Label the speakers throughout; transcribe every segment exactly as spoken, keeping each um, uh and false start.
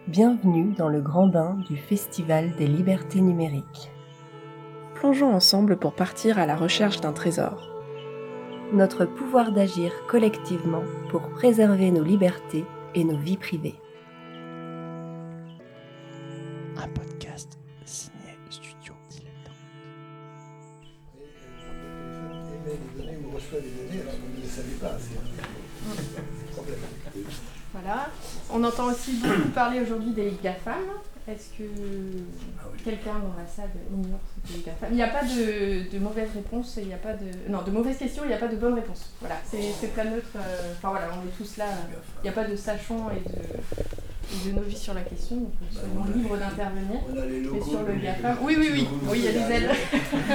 Speaker 1: Bienvenue dans le grand bain du Festival des libertés numériques.
Speaker 2: Plongeons ensemble pour partir à la recherche d'un trésor.
Speaker 1: Notre pouvoir d'agir collectivement pour préserver nos libertés et nos vies privées.
Speaker 3: Un podcast signé Studio Dilettante.
Speaker 4: Et les données, on reçoit des données alors qu'on ne les savait pas. C'est un problème.
Speaker 2: Voilà. On entend aussi beaucoup parler aujourd'hui des GAFAM. Est-ce que
Speaker 4: Ah oui.
Speaker 2: quelqu'un dans la salle ignore ce que les GAFAM? Il n'y a pas de, de mauvaise réponse, et il n'y a pas de... Non, de mauvaises questions, il n'y a pas de bonne réponse. Voilà, c'est, c'est pas neutre. euh, Enfin voilà, on est tous là. euh, Il n'y a pas de sachants et de, et de novices sur la question, donc nous
Speaker 4: Bah,
Speaker 2: sommes
Speaker 4: on a-
Speaker 2: libres d'intervenir.
Speaker 4: On a les
Speaker 2: Et
Speaker 4: logos.
Speaker 2: sur le
Speaker 4: les-
Speaker 2: GAFAM. Oui, oui, oui,
Speaker 4: logos
Speaker 2: oui, il y a des
Speaker 4: derrière.
Speaker 2: ailes.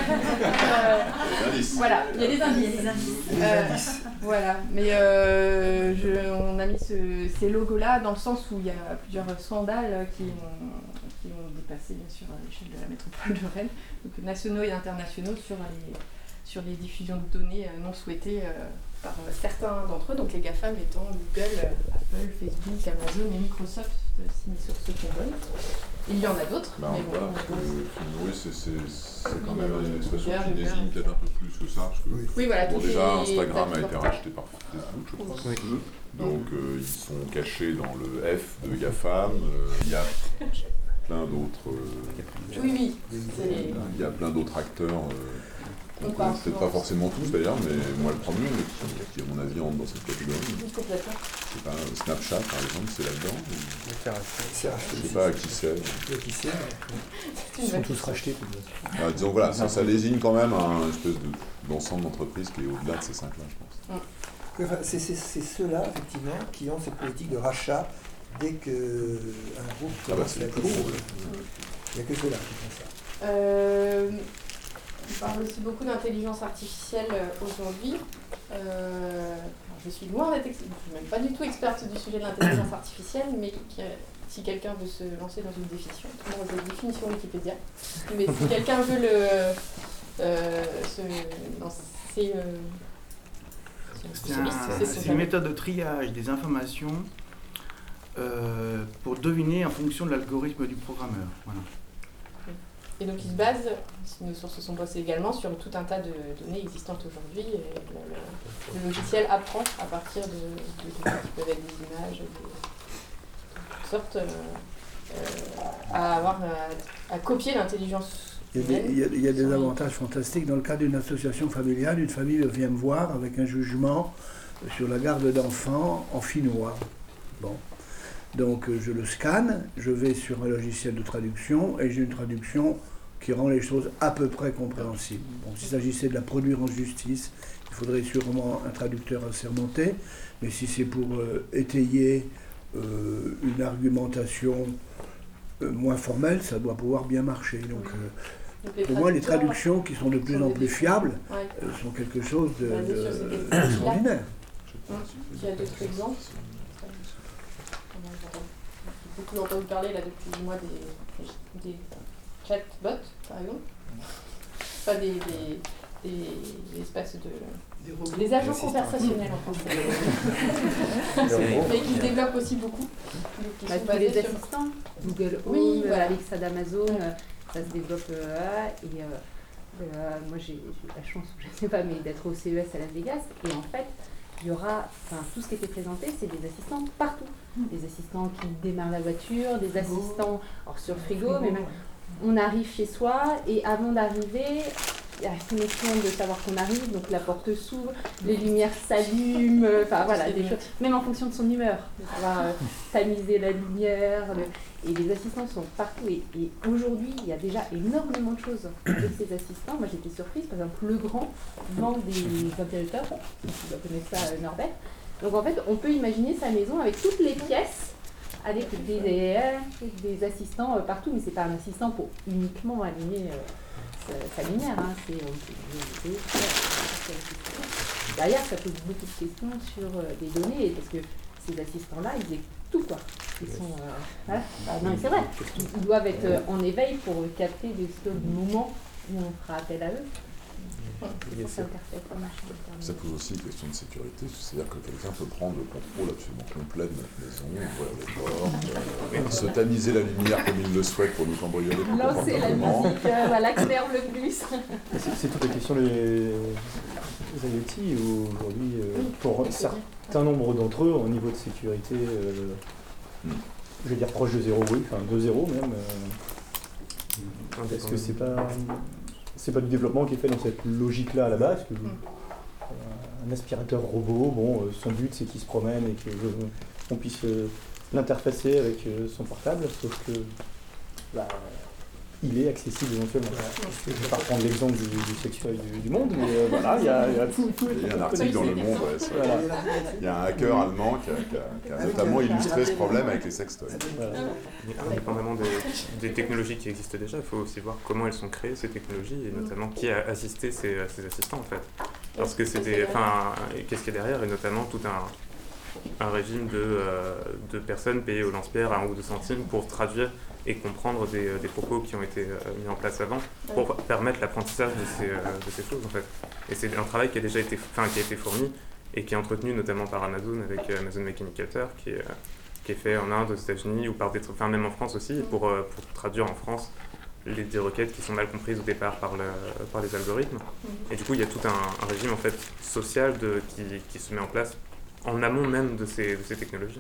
Speaker 2: Euh, Voilà, il y a des indices.
Speaker 4: Les
Speaker 2: Euh,
Speaker 4: indices.
Speaker 2: Voilà, mais euh, je, on a mis ce- ces logos-là dans le sens où il y a plusieurs scandales qui ont, qui ont dépassé bien sûr l'échelle de la métropole de Rennes, donc nationaux et internationaux sur les, sur les diffusions de données euh, non souhaitées euh, par euh, certains d'entre eux, donc les GAFAM étant Google, euh, Apple, Facebook, Amazon et Microsoft, euh, signé sur ce qu'on donne. Il y en a d'autres,
Speaker 5: Bah,
Speaker 2: mais
Speaker 5: on
Speaker 2: bon,
Speaker 5: voit
Speaker 2: on-
Speaker 5: que, oui, c'est, c'est, c'est quand
Speaker 2: Oui,
Speaker 5: même
Speaker 2: il y a
Speaker 5: une expression
Speaker 2: Uber,
Speaker 5: qui
Speaker 2: Uber,
Speaker 5: désigne peut-être un peu plus que ça, parce que
Speaker 4: Oui.
Speaker 2: oui, voilà,
Speaker 5: bon,
Speaker 2: tous
Speaker 5: déjà
Speaker 2: les
Speaker 5: Instagram a été
Speaker 2: plateformes.
Speaker 5: racheté par Facebook, je crois.
Speaker 3: Oui.
Speaker 5: Donc euh, ils sont cachés dans le F de GAFAM. Euh, Il y a plein d'autres, euh,
Speaker 2: Oui, oui, c'est...
Speaker 5: il y a plein d'autres acteurs. Euh, qu'on
Speaker 2: On
Speaker 5: connaît
Speaker 2: parle
Speaker 5: peut-être
Speaker 2: souvent.
Speaker 5: pas forcément tous d'ailleurs, mais moi le premier, mais qui, qui, à mon avis entrent dans cette catégorie.
Speaker 2: complètement.
Speaker 5: Je sais pas, Snapchat par exemple, c'est là-dedans. ou-
Speaker 4: C'est racheté.
Speaker 5: Je sais pas à qui c'est.
Speaker 4: Qui qui c'est, mais
Speaker 2: C'est
Speaker 4: Ils
Speaker 2: une
Speaker 4: sont
Speaker 2: bonne
Speaker 4: tous
Speaker 2: question.
Speaker 4: rachetés. de toute façon.
Speaker 5: Ah, disons voilà, ça, ça désigne quand même un espèce de, d'ensemble d'entreprises qui est au-delà de ces cinq-là, je pense.
Speaker 4: Oui, enfin, c'est, c'est, c'est ceux-là, effectivement, qui ont cette politique de rachat dès qu'un groupe
Speaker 5: Ah bah
Speaker 4: commence
Speaker 5: c'est
Speaker 4: à
Speaker 5: le plus gros.
Speaker 4: être-
Speaker 5: ouais.
Speaker 4: Il n'y a que ceux-là qui font ça.
Speaker 2: Euh, on parle aussi beaucoup d'intelligence artificielle euh, aujourd'hui. Euh, alors, je suis loin d'être, ex- je suis même pas du tout experte du sujet de l'intelligence artificielle, mais qui- si quelqu'un veut se lancer dans une définition, tout le monde a une définition Wikipédia, mais si quelqu'un veut le euh, se lancer, euh,
Speaker 6: C'est,
Speaker 2: sur-
Speaker 6: un-
Speaker 2: c'est son
Speaker 6: c'est une
Speaker 2: domaine.
Speaker 6: méthode de triage des informations euh, pour deviner en fonction de l'algorithme du programmeur. Voilà.
Speaker 2: Et donc il se base, si nos sources sont bossées également, sur tout un tas de données existantes aujourd'hui. Et le, le- le logiciel apprend à partir de, de données qui peuvent être des images, des, de toutes sortes, euh, euh, à, avoir, à, à copier l'intelligence
Speaker 7: Il y, a des,
Speaker 2: humaine.
Speaker 7: il, y a, il y a des
Speaker 2: sur les-
Speaker 7: avantages fantastiques. Dans le cas d'une association familiale, une famille vient me voir avec un jugement sur la garde d'enfants en finnois. Bon. Donc euh, je le scanne, je vais sur un logiciel de traduction et j'ai une traduction qui rend les choses à peu près compréhensibles. Bon, s'il s'agissait de la produire en justice, il faudrait sûrement un traducteur assermenté, mais si c'est pour euh, étayer euh, une argumentation euh, moins formelle, ça doit pouvoir bien marcher. Donc, euh,
Speaker 2: Donc, les
Speaker 7: pour moi, les
Speaker 2: traducteurs
Speaker 7: traductions qui sont de plus
Speaker 2: sont
Speaker 7: en
Speaker 2: des
Speaker 7: plus
Speaker 2: défauts.
Speaker 7: fiables
Speaker 2: Ouais.
Speaker 7: euh, sont quelque chose de,
Speaker 2: Basées sur
Speaker 7: de-
Speaker 2: ces techniques-là.
Speaker 7: d'extraordinaire.
Speaker 2: Hum. Il y a d'autres exemples. J'ai beaucoup entendu parler là depuis du mois des, des chatbots, par exemple. Pas des, des, des, des espèces de... Des agents conversationnels en français. Mais qui se développent aussi beaucoup. Donc, qui
Speaker 8: Bah,
Speaker 2: sont
Speaker 8: tous
Speaker 2: basés
Speaker 8: les
Speaker 2: sur-
Speaker 8: assistants, Google Home,
Speaker 2: Oui, voilà.
Speaker 8: Alexa d'Amazon, euh, ça se développe euh, là, et euh, euh, moi j'ai j'ai eu la chance, je ne sais pas, mais d'être au C E S à Las Vegas, et en fait, il y aura, enfin tout ce qui était présenté, c'est des assistants partout. Des assistants qui démarrent la voiture, des assistants alors sur frigo, mais même on arrive chez soi, et avant d'arriver, il y a la connexion de savoir qu'on arrive, donc la porte s'ouvre, les lumières s'allument, euh, enfin voilà, des choses, même en fonction de son humeur, de savoir euh, tamiser la lumière, le- et les assistants sont partout, et, et aujourd'hui il y a déjà énormément de choses avec ces assistants. Moi j'étais surprise, par exemple le grand vend des interrupteurs, tu dois connaître ça, euh, Norbert, donc en fait on peut imaginer sa maison avec toutes les pièces, avec des, des, des assistants euh, partout, mais c'est pas un assistant pour uniquement allumer euh, sa, sa lumière, hein. C'est, on peut- on peut- derrière ça pose beaucoup de questions sur euh, les données, parce que ces assistants-là, ils écoutent tout quoi. Ils sont, euh, voilà. Ah, non mais c'est vrai, ils, ils doivent être euh, en éveil pour capter des seuls moments où on fera appel à eux.
Speaker 9: Et
Speaker 8: Ça
Speaker 9: c'est-
Speaker 8: interprète le machin internet.
Speaker 5: Ça pose aussi une question de sécurité, c'est-à-dire que quelqu'un peut prendre le contrôle absolument complet de notre maison, ouvrir les portes, euh, se tamiser la lumière comme il le souhaite pour nous cambrioler plus
Speaker 8: Lancer la
Speaker 5: confortablement.
Speaker 8: musique, euh, voilà, qui nerve le plus.
Speaker 9: C'est c'est toute la question des des IoT où aujourd'hui, euh, pour un certain nombre d'entre eux, au niveau de sécurité, euh,
Speaker 5: Mm.
Speaker 9: je vais dire proche de zéro, oui, enfin de zéro même. Euh, Est-ce que c'est pas, c'est pas du développement qui est fait dans cette logique-là à la base que,
Speaker 2: Mm.
Speaker 9: euh, un aspirateur robot, bon, euh, son but c'est qu'il se promène et qu'on puisse euh, l'interfacer avec euh, son portable, sauf que bah, il est accessible éventuellement. Je ne vais pas reprendre l'exemple du, du sextoy du, du monde, mais euh, voilà, il y a, il y a tout, tout.
Speaker 5: Il y a un article dans Le Monde, ouais, c'est-
Speaker 9: Voilà.
Speaker 5: il y a un hacker allemand qui a, qui a- qui a notamment illustré ce problème avec les sextoys.
Speaker 9: Voilà.
Speaker 10: Mais indépendamment des, des technologies qui existent déjà, il faut aussi voir comment elles sont créées, ces technologies, et notamment qui a assisté ces, ces assistants en fait. Parce que c'était, enfin, qu'est-ce qu'il y a derrière, et notamment tout un, un régime de, euh, de personnes payées au lance-pierre à un ou deux centimes pour traduire et comprendre des, des propos qui ont été euh, mis en place avant, pour permettre l'apprentissage de ces, euh, de ces choses en fait. Et c'est un travail qui a déjà été, enfin, qui a été fourni et qui est entretenu notamment par Amazon avec euh, Amazon Mechanical Turk, qui est, euh, qui est fait en Inde, aux États-Unis ou par des, enfin même en France aussi, pour, euh, pour traduire en France les, des requêtes qui sont mal comprises au départ par, le, par les algorithmes. Et du coup, il y a tout un, un régime en fait social de, qui, qui se met en place en amont même de ces, de ces technologies.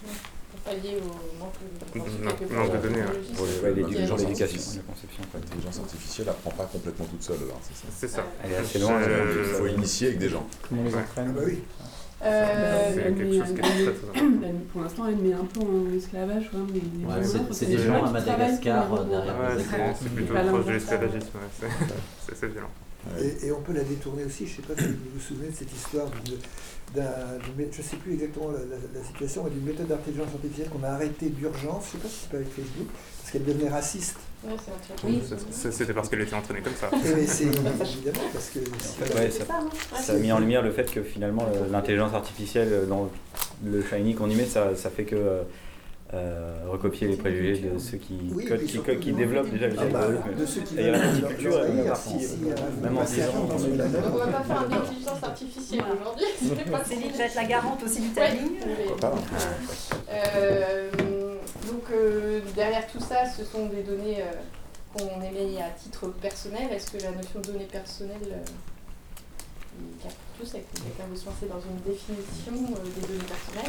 Speaker 2: Lié au manque de,
Speaker 10: manque, manque de données. Ouais.
Speaker 5: Pour les-
Speaker 11: Ouais,
Speaker 5: l'intelligence
Speaker 11: l'éducation,
Speaker 5: artificielle-
Speaker 11: la conception.
Speaker 5: L'intelligence artificielle n'apprend pas complètement toute seule, alors, c'est ça.
Speaker 10: C'est ça.
Speaker 11: Elle est assez loin.
Speaker 10: Euh,
Speaker 5: Il faut initier avec des gens.
Speaker 9: Comment on les
Speaker 10: Ouais.
Speaker 9: entraîne?
Speaker 4: Ah bah oui.
Speaker 2: Euh,
Speaker 10: C'est
Speaker 12: elle
Speaker 10: quelque
Speaker 12: met-
Speaker 10: chose qui est
Speaker 12: elle
Speaker 10: très
Speaker 12: met-
Speaker 10: très important.
Speaker 12: elle- Pour l'instant, elle met un peu en esclavage quand même les, les
Speaker 13: Ouais,
Speaker 12: robots,
Speaker 13: c'est-
Speaker 12: parce
Speaker 13: c'est
Speaker 12: que
Speaker 13: des
Speaker 12: les
Speaker 13: gens à
Speaker 12: qui travaillent
Speaker 13: Madagascar,
Speaker 12: pour les robots.
Speaker 13: derrière
Speaker 10: Ouais,
Speaker 13: des
Speaker 10: c'est
Speaker 13: écrans.
Speaker 10: c'est
Speaker 12: C'est
Speaker 10: plutôt
Speaker 12: pas
Speaker 10: proche de
Speaker 12: l'inverse.
Speaker 10: l'esclavagisme, ouais, c'est- c'est c'est violent.
Speaker 4: Et, et on peut la détourner aussi, je ne sais pas si vous vous souvenez de cette histoire d'une- d'un, d'une- je ne sais plus exactement la, la- la situation, mais d'une méthode d'intelligence artificielle qu'on a arrêtée d'urgence, je ne sais pas si c'est pas avec Facebook, parce qu'elle devenait raciste.
Speaker 2: Ouais, c'est un truc.
Speaker 10: Oui, c'est- c'était parce qu'elle était entraînée comme ça.
Speaker 4: Et c'est évidemment parce que...
Speaker 11: En fait, ouais, ça, ça a mis en lumière le fait que finalement le- l'intelligence artificielle dans le Shiny qu'on y met, ça, ça fait que euh, euh, recopier les préjugés de ceux qui,
Speaker 4: Oui,
Speaker 11: codent,
Speaker 4: puis
Speaker 11: qui,
Speaker 4: surtout
Speaker 11: co- qui
Speaker 4: de-
Speaker 11: développent déjà les
Speaker 4: Ah bah,
Speaker 11: algorithmes.
Speaker 4: de ceux qui
Speaker 11: Et il y a la
Speaker 4: veulent
Speaker 11: viticulture,
Speaker 4: leur-
Speaker 11: elle est
Speaker 4: leur
Speaker 11: partie,
Speaker 4: envahir, si,
Speaker 11: euh,
Speaker 4: si,
Speaker 11: même en
Speaker 4: euh,
Speaker 11: dix ans.
Speaker 4: dans une année.
Speaker 2: Donc on va pas faire d'intelligence artificielle aujourd'hui. C'est pas
Speaker 14: Céline va être la garante aussi du
Speaker 2: Ouais,
Speaker 14: timing.
Speaker 2: mais-
Speaker 5: Pourquoi pas.
Speaker 2: Euh, donc euh, derrière tout ça, ce sont des données euh, qu'on émet à titre personnel. Est-ce que la notion de données personnelles euh, est claire pour tous? Est-ce que quelqu'un veut se lancer dans une définition euh, des données personnelles?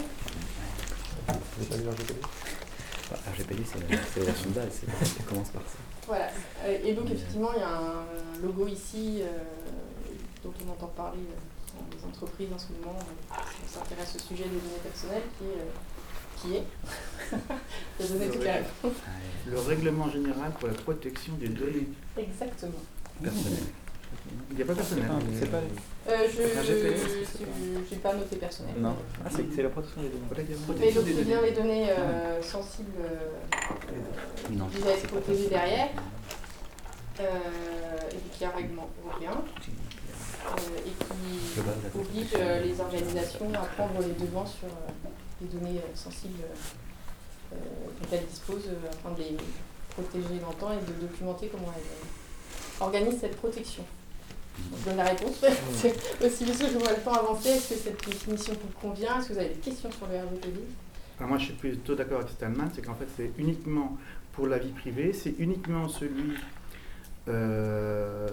Speaker 11: Bah, R G P D, c'est la, c'est la version de base, c'est- ça commence par ça.
Speaker 2: Voilà. Euh, Et donc effectivement, il y a un logo ici euh, dont on entend parler euh, dans les entreprises en ce moment. euh, On s'intéresse au sujet des données personnelles qui est... euh, qui est de donner toutes les réponses.
Speaker 6: Le règlement général pour la protection des données
Speaker 2: Exactement.
Speaker 11: Personnel.
Speaker 6: Il n'y a pas personnel.
Speaker 11: C'est pas.
Speaker 2: Euh, je
Speaker 11: Un G P S,
Speaker 2: n'ai pas noté personnel.
Speaker 11: Non. Ah, c'est c'est la protection des données.
Speaker 2: Mais donc c'est bien les données euh, sensibles euh,
Speaker 11: Non.
Speaker 2: qui doivent être protégées derrière. Euh, et puis il y a un règlement européen euh, et qui oblige euh, les organisations à prendre les devants sur euh, les données euh, sensibles euh, dont elles disposent euh, afin de les protéger dans le temps et de documenter comment elles euh, organisent cette protection. Je donne la réponse, c'est aussi vite que je vois le temps avancer. Est-ce que cette définition vous convient? Est-ce que vous avez des questions sur le R G P D?
Speaker 6: Alors moi je suis plutôt d'accord avec Stallman, c'est qu'en fait c'est uniquement pour la vie privée, c'est uniquement celui euh,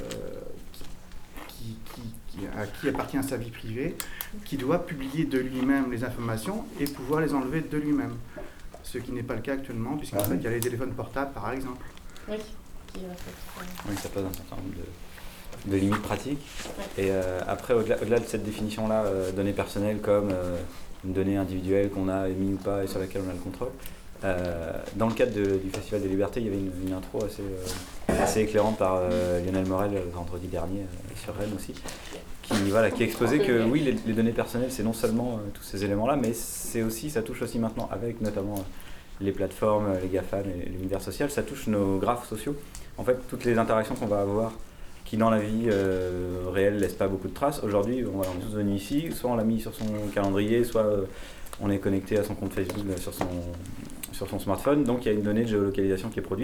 Speaker 6: qui, qui, qui, à qui appartient sa vie privée qui doit publier de lui-même les informations et pouvoir les enlever de lui-même. Ce qui n'est pas le cas actuellement, puisqu'en fait il y a les téléphones portables par exemple.
Speaker 2: Oui, qui reflètent.
Speaker 11: Oui, ça pose un certain nombre de, de limites pratiques. Et euh, après, au-delà, au-delà de cette définition-là, euh, données personnelles comme euh, une donnée individuelle qu'on a émise ou pas et sur laquelle on a le contrôle, euh, dans le cadre de, du Festival des Libertés, il y avait une, une intro assez, euh, assez éclairante par euh, Lionel Morel euh, vendredi dernier euh, sur Rennes aussi, qui, voilà, qui exposait que oui, les, les données personnelles, c'est non seulement euh, tous ces éléments-là, mais c'est aussi, ça touche aussi maintenant avec notamment... Euh, les plateformes, les GAFAM et l'univers social, ça touche nos graphes sociaux. En fait, toutes les interactions qu'on va avoir qui dans la vie euh, réelle laissent pas beaucoup de traces. Aujourd'hui, on est tous venus ici, soit on l'a mis sur son calendrier, soit euh, on est connecté à son compte Facebook euh, sur son, sur son smartphone. Donc il y a une donnée de géolocalisation qui est produite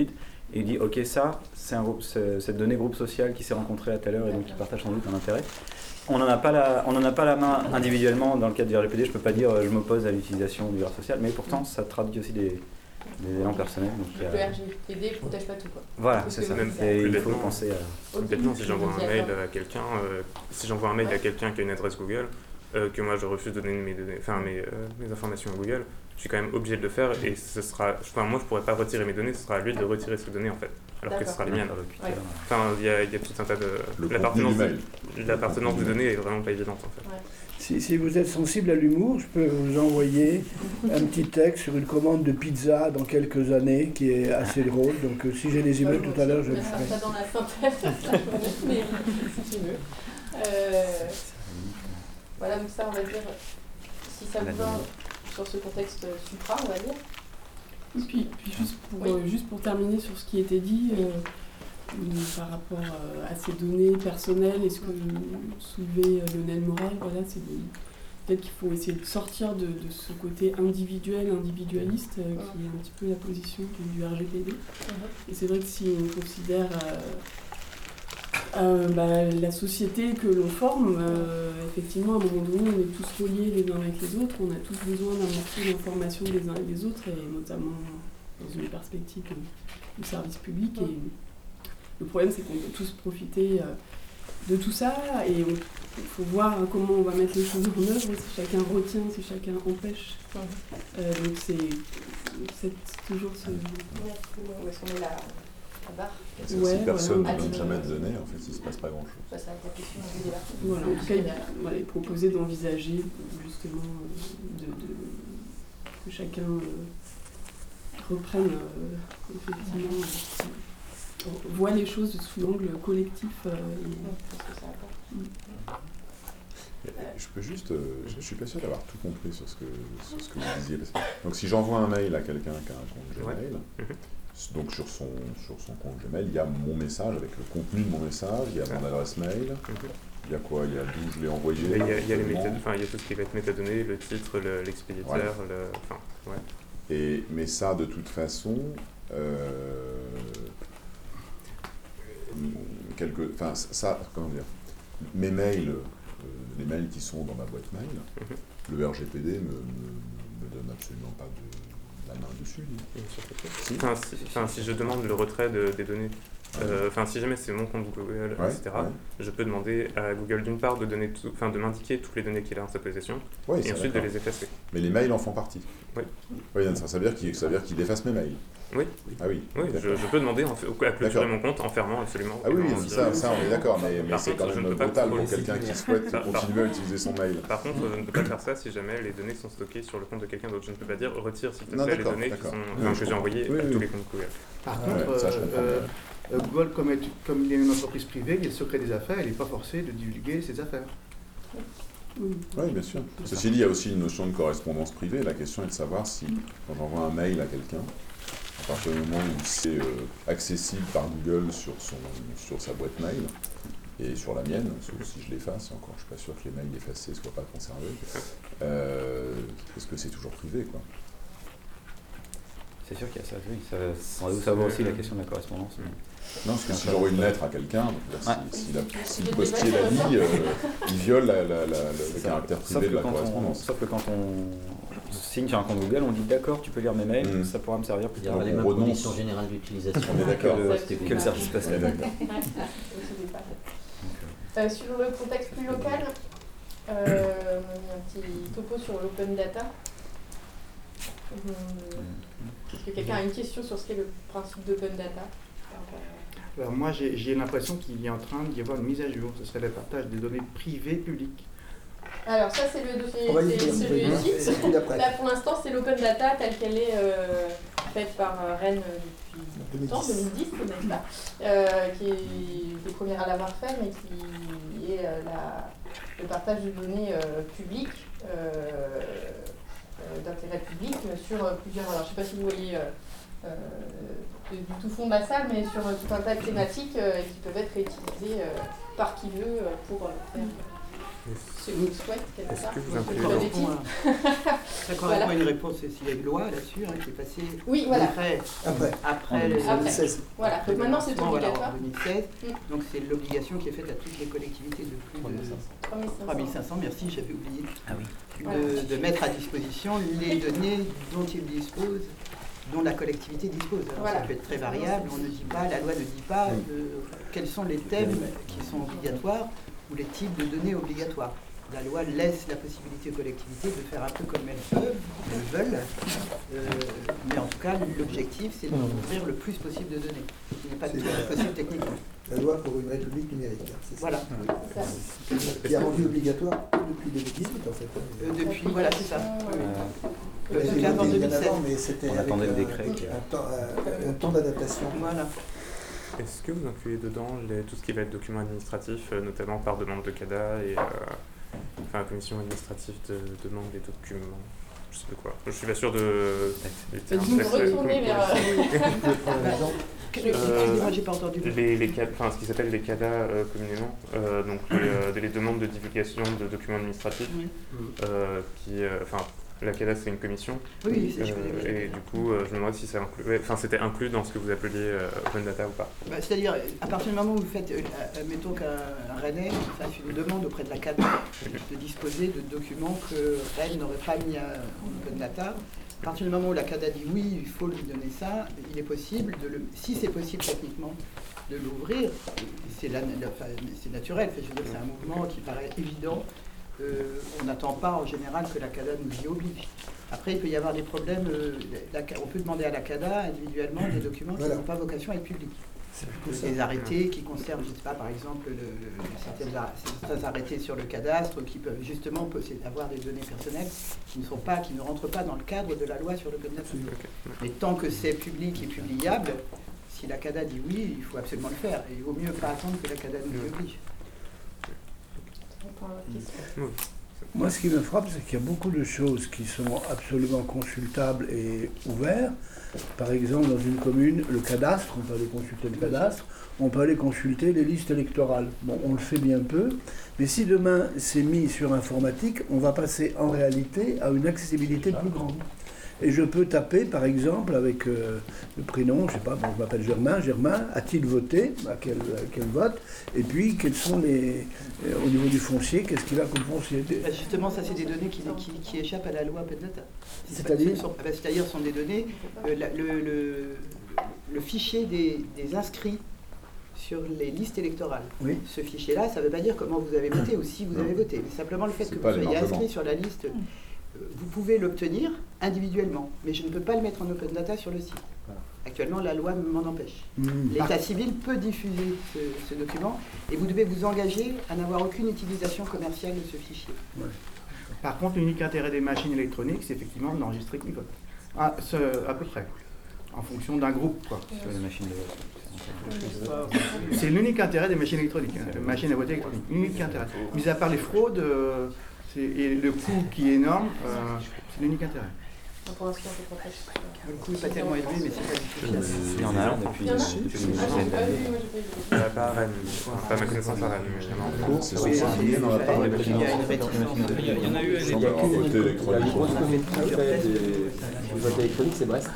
Speaker 11: et il dit ok ça, c'est un, c'est, cette donnée groupe social qui s'est rencontré à telle heure et donc qui partage sans doute un intérêt. On n'en a pas la, on n'en a pas la main individuellement dans le cadre du R G P D. Je peux pas dire euh, je m'oppose à l'utilisation du réseau social, mais pourtant ça traduit aussi des, des éléments personnels. Donc,
Speaker 2: le
Speaker 11: euh,
Speaker 2: R G P D ne protège pas tout quoi.
Speaker 11: Voilà, c'est ça.
Speaker 10: Même
Speaker 11: Et il
Speaker 10: plus
Speaker 11: faut
Speaker 10: bêtement,
Speaker 11: penser à.
Speaker 10: Bêtement, si j'envoie un mail à quelqu'un, euh, si j'envoie un mail à quelqu'un qui a une adresse Google, euh, que moi je refuse de donner mes données, enfin mes, euh, mes informations à Google, je suis quand même obligé de le faire et ce sera, enfin moi je pourrais pas retirer mes données, ce sera à lui de retirer ses données en fait, alors que ce sera les miennes.
Speaker 11: Ouais.
Speaker 10: Enfin il y, a, il y a tout un tas de l'appartenance, l'appartenance de données est vraiment pas évidente en fait.
Speaker 2: Ouais.
Speaker 7: Si, si vous êtes sensible à l'humour, je peux vous envoyer un petit texte sur une commande de pizza dans quelques années qui est assez drôle. Donc euh, si j'ai les emails tout à l'heure, je le ferai.
Speaker 2: Ça dans la synthèse, mais si tu veux. Euh, voilà, donc ça on va dire, si ça vous va, sur ce contexte supra, on va dire.
Speaker 12: Et puis, puis juste, pour,
Speaker 2: Oui.
Speaker 12: euh, juste pour terminer sur ce qui était dit, euh, euh, par rapport euh, à ces données personnelles et ce que soulevait euh, Lionel Morel, voilà, c'est de, peut-être qu'il faut essayer de sortir de, de ce côté individuel, individualiste, euh, qui est un petit peu la position du, du R G P D.
Speaker 2: Mm-hmm.
Speaker 12: Et c'est vrai que si on considère euh, euh, bah, la société que l'on forme, euh, effectivement, à un moment donné, on est tous reliés les uns avec les autres, on a tous besoin d'un morceau d'information des uns et des autres, et notamment dans une perspective du service public. Et le problème, c'est qu'on peut tous profiter euh, de tout ça, et il faut voir hein, comment on va mettre les choses en œuvre, si chacun retient, si chacun empêche. Euh, donc c'est, c'est toujours ce...
Speaker 2: Où est-ce qu'on met la, la barre?
Speaker 5: Si
Speaker 12: Ouais,
Speaker 5: personne
Speaker 12: voilà.
Speaker 5: ne donne jamais de données, en fait, il ne se passe pas grand-chose.
Speaker 2: Ça, c'est la question du débat.
Speaker 12: Voilà, en tout cas, il, voilà, il proposait d'envisager justement euh, de, de, que chacun euh, reprenne euh, effectivement, euh, voit les choses sous l'angle collectif. Euh, et...
Speaker 5: Je peux juste, euh, je, je suis pas sûr d'avoir tout compris sur ce que, sur ce que vous disiez. Parce que, donc si j'envoie un mail à quelqu'un qui a un compte Gmail,
Speaker 10: Ouais.
Speaker 5: donc sur son, sur son compte Gmail, il y a mon message avec le contenu de mon message, il y a mon adresse mail, il y a quoi, il y a d'où je l'ai envoyé.
Speaker 10: Il y a, il y a les
Speaker 5: éventuellement.
Speaker 10: méthodes, enfin il y a tout ce qui va être métadonnées, le titre, le, l'expéditeur,
Speaker 5: Ouais.
Speaker 10: le, enfin ouais.
Speaker 5: Et, mais ça, de toute façon, euh, quelque, enfin ça, comment dire, mes mails, euh, les mails qui sont dans ma boîte mail,
Speaker 10: Mm-hmm.
Speaker 5: le R G P D me, me, me donne absolument pas de la main dessus. Si.
Speaker 10: Enfin, si, enfin, si je demande le retrait de, des données, euh, enfin si jamais c'est mon compte Google,
Speaker 5: Ouais,
Speaker 10: et cetera,
Speaker 5: ouais.
Speaker 10: je peux demander à Google d'une part de donner, tout, enfin de m'indiquer toutes les données qu'il a en sa possession,
Speaker 5: Ouais,
Speaker 10: et
Speaker 5: ça,
Speaker 10: ensuite de
Speaker 5: d'accord.
Speaker 10: les effacer.
Speaker 5: Mais les mails en font partie.
Speaker 10: Oui.
Speaker 5: Oui, ça, ça veut dire qu'il, ça veut dire qu'il efface mes mails.
Speaker 10: Oui.
Speaker 5: Ah oui.
Speaker 10: Oui, je, je peux demander en fait, à clôturer
Speaker 5: D'accord.
Speaker 10: mon compte en fermant absolument.
Speaker 5: Ah oui,
Speaker 10: aucun
Speaker 5: oui, ça,
Speaker 10: direct.
Speaker 5: ça, on est d'accord, mais, mais
Speaker 10: Par
Speaker 5: c'est
Speaker 10: contre,
Speaker 5: quand
Speaker 10: je ne
Speaker 5: même
Speaker 10: peux pas
Speaker 5: brutal pour
Speaker 10: contrôler
Speaker 5: quelqu'un
Speaker 10: si-
Speaker 5: qui souhaite
Speaker 10: Par- par-
Speaker 5: continuer à utiliser son mail.
Speaker 10: Par contre, je ne peux pas faire ça si jamais les données sont stockées sur le compte de quelqu'un d'autre. Je ne peux pas dire retire s'il te
Speaker 5: Non,
Speaker 10: plaît les
Speaker 5: d'accord,
Speaker 10: données qui
Speaker 5: d'accord.
Speaker 10: sont,
Speaker 5: Oui,
Speaker 10: enfin,
Speaker 5: je
Speaker 10: que j'ai
Speaker 5: comprends.
Speaker 10: envoyées
Speaker 5: Oui,
Speaker 10: à
Speaker 5: oui.
Speaker 10: tous les comptes Google.
Speaker 6: Par
Speaker 5: Ouais,
Speaker 6: contre,
Speaker 5: ça, je comprends
Speaker 6: euh,
Speaker 5: bien.
Speaker 6: euh, Google, comme, est- comme il est une entreprise privée, il est secret des affaires, il n'est pas forcé de divulguer ses affaires.
Speaker 12: Oui.
Speaker 5: Oui, bien sûr. Ceci dit, il y a aussi une notion de correspondance privée. La question est de savoir si, quand j'envoie un mail à quelqu'un, à partir du moment où c'est euh, accessible par Google sur, son, sur sa boîte mail, et sur la mienne, sauf si je l'efface, et encore je ne suis pas sûr que les mails effacés ne soient pas conservés, euh, est-ce que c'est toujours privé, quoi?
Speaker 11: C'est sûr qu'il y a ça, oui. Ça, on va savoir aussi la question de la correspondance. mais-
Speaker 5: Non, parce que si j'envoie une lettre à quelqu'un, donc là,
Speaker 11: Ouais.
Speaker 5: si, si, la, si le postier la lit, euh, il viole la, la, la, le
Speaker 11: Ça.
Speaker 5: caractère
Speaker 11: Sauf
Speaker 5: privé
Speaker 11: que
Speaker 5: de la
Speaker 11: quand on-
Speaker 5: correspondance.
Speaker 11: Sauf que quand on signe sur un compte Google, on dit d'accord, tu peux lire mes mails,
Speaker 5: Mm.
Speaker 11: ça pourra me servir plus
Speaker 13: Il y
Speaker 11: tard.
Speaker 13: aura les
Speaker 5: on
Speaker 13: mêmes
Speaker 5: renonce.
Speaker 13: conditions générales d'utilisation.
Speaker 5: On est d'accord.
Speaker 11: Que le,
Speaker 2: Ça,
Speaker 11: que le service passe
Speaker 5: On est d'accord.
Speaker 2: Euh, sur le contexte plus local, euh, un petit topo sur l'open data. Hum, Est-ce que quelqu'un a une question sur ce qu'est le principe d'open data?
Speaker 6: Alors moi, j'ai j'ai l'impression qu'il est en train d'y avoir une mise à jour. Ce serait le partage des données privées publiques.
Speaker 2: Alors ça c'est le dossier,
Speaker 4: On va y
Speaker 2: c'est
Speaker 4: venir,
Speaker 2: celui
Speaker 4: on va y
Speaker 2: du
Speaker 4: venir.
Speaker 2: site.
Speaker 4: Et puis après.
Speaker 2: Là pour l'instant c'est l'open data telle qu'elle est euh, faite par euh, Rennes depuis longtemps, deux mille dix, n'est-ce pas, euh, qui est des premières à l'avoir fait, mais qui est euh, la, le partage de données euh, publiques, euh, euh, d'intérêt public sur euh, plusieurs. Alors je ne sais pas si vous voyez euh, euh, du tout fond de la salle, mais sur euh, tout un tas de thématiques euh, qui peuvent être réutilisées euh, par qui veut euh, pour euh, faire ceux qui souhaitent qu'elle
Speaker 10: Est-ce
Speaker 2: sorte.
Speaker 10: que vous
Speaker 2: Ça
Speaker 10: incluez
Speaker 2: correspond
Speaker 6: à- Ça correspond
Speaker 2: Voilà.
Speaker 6: à une réponse, s'il y a une loi là-dessus hein, qui est passée
Speaker 2: Oui, voilà.
Speaker 6: après,
Speaker 4: Après.
Speaker 6: après les-
Speaker 2: Après.
Speaker 4: deux mille seize.
Speaker 2: Voilà,
Speaker 6: après
Speaker 2: donc maintenant c'est
Speaker 6: le lancement, voilà,
Speaker 2: obligatoire.
Speaker 6: en deux mille seize.
Speaker 2: Mm.
Speaker 6: Donc c'est l'obligation qui est faite à toutes les collectivités de plus de trois mille cinq cents, merci, j'avais oublié,
Speaker 11: Ah oui.
Speaker 6: de,
Speaker 2: Voilà.
Speaker 6: de mettre à disposition les données dont ils disposent, dont la collectivité dispose. Alors
Speaker 2: Voilà.
Speaker 6: ça peut être très variable, on ne dit pas, la loi ne dit pas euh, quels sont les thèmes qui sont obligatoires ou les types de données obligatoires. La loi laisse la possibilité aux collectivités de faire un peu comme elles peuvent, elles veulent, euh, mais en tout cas l'objectif c'est d'ouvrir le plus possible de données, ce qui n'est pas
Speaker 4: C'est
Speaker 6: tout
Speaker 4: la-
Speaker 6: possible techniquement.
Speaker 4: La loi pour une république numérique. hein, c'est ça.
Speaker 6: Voilà.
Speaker 4: Qui a rendu obligatoire depuis deux mille dix-huit en fait.
Speaker 6: Euh, depuis, voilà, c'est ça. Oui, oui.
Speaker 4: Euh,
Speaker 6: Euh,
Speaker 4: il
Speaker 6: C'était
Speaker 4: y a
Speaker 6: avant
Speaker 4: eu
Speaker 6: deux mille
Speaker 4: bien
Speaker 6: seize.
Speaker 4: avant, mais c'était
Speaker 11: On
Speaker 4: avec
Speaker 11: attendait le
Speaker 4: un-
Speaker 11: décret qui-
Speaker 4: un temps, un- un temps d'adaptation.
Speaker 6: Voilà.
Speaker 10: Est-ce que vous incluez dedans les- tout ce qui va être document administratif, euh, notamment par demande de C A D A et euh, enfin, la commission administrative de demande des documents? Je sais pas quoi. Je suis pas sûr de. des termes.
Speaker 2: Vous me retournez vers.
Speaker 6: Excusez-moi, j'ai pas entendu.
Speaker 10: Les, les, C A D A enfin, ce qui s'appelle les C A D A euh, communément, euh, donc les, euh, les demandes de divulgation de documents administratifs,
Speaker 6: Oui.
Speaker 10: euh, qui, euh, enfin, la C A D A c'est une commission,
Speaker 6: Oui, oui, c'est- je connais,
Speaker 10: euh,
Speaker 6: oui.
Speaker 10: et du coup, euh, je me demande si ça inclut, ouais, enfin, c'était inclus dans ce que vous appeliez euh, open data ou pas.
Speaker 6: Bah, c'est-à-dire, à partir du moment où vous faites, euh, euh, mettons qu'un un Rennais fasse une demande auprès de la C A D A de disposer de documents que Rennes n'aurait pas mis à- en open data, à partir du moment où la C A D A dit oui, il faut lui donner ça, il est possible, de le, si c'est possible techniquement, de l'ouvrir. C'est la- la- enfin, c'est naturel, je veux dire, c'est un mouvement qui paraît évident. Euh, on n'attend pas en général que la C A D A nous y oblige. Après, il peut y avoir des problèmes. euh, la- on peut demander à la C A D A individuellement des documents
Speaker 4: Voilà.
Speaker 6: qui n'ont pas vocation à être publics.
Speaker 4: C'est plutôt ça.
Speaker 6: Des arrêtés qui concernent, je ne sais pas, par exemple, le, le- certaines ar- certains arrêtés sur le cadastre qui peuvent justement posséder- avoir des données personnelles qui ne sont pas, qui ne rentrent pas dans le cadre de la loi sur le code data. Mais tant que c'est public et publiable, si la C A D A dit oui, il faut absolument le faire. Et il vaut mieux pas attendre que la C A D A nous y oblige.
Speaker 7: Moi, ce qui me frappe, c'est qu'il y a beaucoup de choses qui sont absolument consultables et ouvertes. Par exemple, dans une commune, le cadastre, on peut aller consulter le cadastre, on peut aller consulter les listes électorales. Bon, on le fait bien peu, mais si demain c'est mis sur informatique, on va passer en réalité à une accessibilité plus grande. Et je peux taper, par exemple, avec euh, le prénom, je sais pas, bon, je m'appelle Germain, Germain, a-t-il voté, à quel, à quel vote, et puis quels sont les, euh, au niveau du foncier, qu'est-ce qu'il a comme foncier.
Speaker 6: Bah, justement, ça, c'est des données qui, qui, qui échappent à la loi Open Data.
Speaker 7: C'est-à-dire
Speaker 6: Ce sont- bah, C'est-à-dire, ce sont des données, euh, la- le, le, le fichier des, des inscrits sur les listes électorales.
Speaker 7: Oui.
Speaker 6: Ce fichier-là, ça ne veut pas dire comment vous avez voté ou si vous avez voté, mais simplement le fait
Speaker 5: C'est
Speaker 6: que vous
Speaker 5: pas les
Speaker 6: soyez
Speaker 5: marquements.
Speaker 6: inscrit sur la liste. Euh, Vous pouvez l'obtenir individuellement, mais je ne peux pas le mettre en open data sur le site. Actuellement, la loi m'en empêche.
Speaker 7: Mmh.
Speaker 6: L'état civil peut diffuser ce, ce document et vous devez vous engager à n'avoir aucune utilisation commerciale de ce fichier.
Speaker 7: Ouais.
Speaker 6: Par contre, l'unique intérêt des machines électroniques, c'est effectivement d'enregistrer qui vote. Ah, ce- à peu près. En fonction d'un groupe, quoi.
Speaker 11: Sur les machines de vote.
Speaker 6: C'est l'unique intérêt des machines électroniques, hein, les machines à voter électroniques. L'unique intérêt. Mis à part les fraudes euh, c'est- et le coût qui est énorme, euh, c'est l'unique intérêt.
Speaker 2: Pour l'instant, on peut pas faire.
Speaker 6: Le coût n'est pas tellement élevé, mais c'est pas du tout fiable.
Speaker 11: Il y en a un depuis,
Speaker 2: Il y en a
Speaker 11: depuis une
Speaker 2: Ah, j'ai
Speaker 11: dizaine
Speaker 2: pas
Speaker 11: d'années.
Speaker 2: vu, moi j'ai pas vu.
Speaker 10: Euh, pas à Rennes, enfin, pas à ma connaissance à Rennes, mais il y en a en cours.
Speaker 5: C'est
Speaker 6: Oui,
Speaker 5: censé
Speaker 6: c'est-
Speaker 5: dans la
Speaker 6: il y a
Speaker 5: parole.
Speaker 6: une réticence.
Speaker 13: Il y, a- il y en a eu à
Speaker 5: Il
Speaker 13: l'époque.
Speaker 5: semble avoir voté
Speaker 14: Il y a une
Speaker 5: électronique.
Speaker 14: grosse commune qui fait des- du vote électronique, c'est Brest.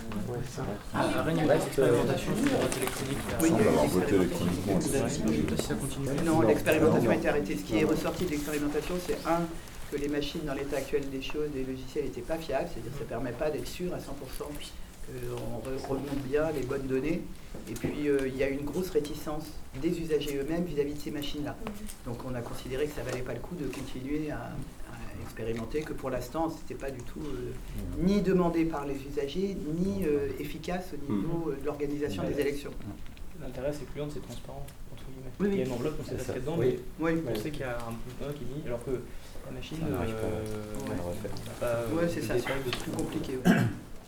Speaker 13: À Rennes, il y a eu
Speaker 14: Brest,
Speaker 13: une expérimentation sur le vote électronique.
Speaker 5: Il
Speaker 6: Oui,
Speaker 5: semble avoir
Speaker 6: oui,
Speaker 5: voté
Speaker 6: c'est-
Speaker 5: électroniquement.
Speaker 13: Je sais pas si ça continue.
Speaker 6: Non, l'expérimentation a été arrêtée. Ce qui est ressorti de l'expérimentation, c'est un, que les machines dans l'état actuel des choses, des logiciels n'étaient pas fiables, c'est-à-dire que ça ne permet pas d'être sûr à cent pour cent qu'on remonte bien les bonnes données. Et puis euh, il y a une grosse réticence des usagers eux-mêmes vis-à-vis de ces machines-là. Donc on a considéré que ça ne valait pas le coup de continuer à, à expérimenter, que pour l'instant ce n'était pas du tout euh, ni demandé par les usagers, ni euh, efficace au niveau euh, de l'organisation des élections.
Speaker 13: L'intérêt, c'est que fluent, c'est transparent, entre guillemets.
Speaker 6: Oui, oui.
Speaker 13: Il y a une enveloppe, on sait pas ce qu'il y a dedans,
Speaker 14: Oui.
Speaker 13: mais
Speaker 6: Oui.
Speaker 13: on sait qu'il y a un bulletin qui dit, alors que la machine,
Speaker 11: Ça n'arrive pas.
Speaker 13: euh,
Speaker 11: On le refait.
Speaker 13: on n'a pas, euh,
Speaker 6: Ouais, c'est
Speaker 13: le
Speaker 6: ça,
Speaker 13: détail de
Speaker 6: c'est
Speaker 13: tout.
Speaker 6: plus compliqué. Ouais.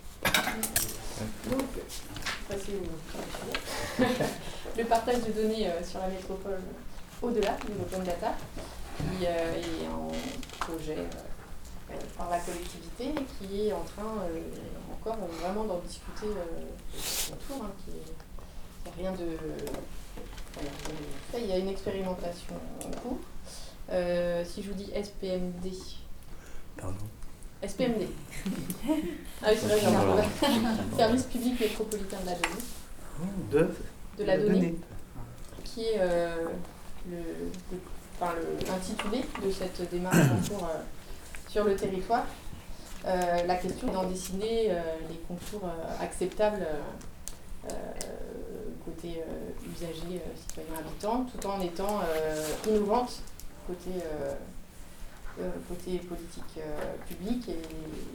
Speaker 2: Donc, passer au- le partage de données euh, sur la métropole au-delà de l'open data, qui euh, est en projet euh, euh, par la collectivité et qui est en train euh, encore euh, vraiment d'en discuter euh, autour. Hein, qui est- il n'y a rien de... voilà, rien de fait. Il y a une expérimentation en cours Euh, si je vous dis S P M D.
Speaker 7: Pardon.
Speaker 2: S P M D. Ah oui, c'est vrai, j'ai Service public métropolitain de la donnée.
Speaker 6: De
Speaker 2: De la donnée. Qui est euh, le, le, enfin, le, l'intitulé de cette démarche en cours euh, sur le territoire. Euh, la question est d'en dessiner euh, les contours euh, acceptables euh, côté euh, usager, euh, citoyen, habitant, tout en étant euh, innovante côté, euh, euh, côté politique euh, publique. Et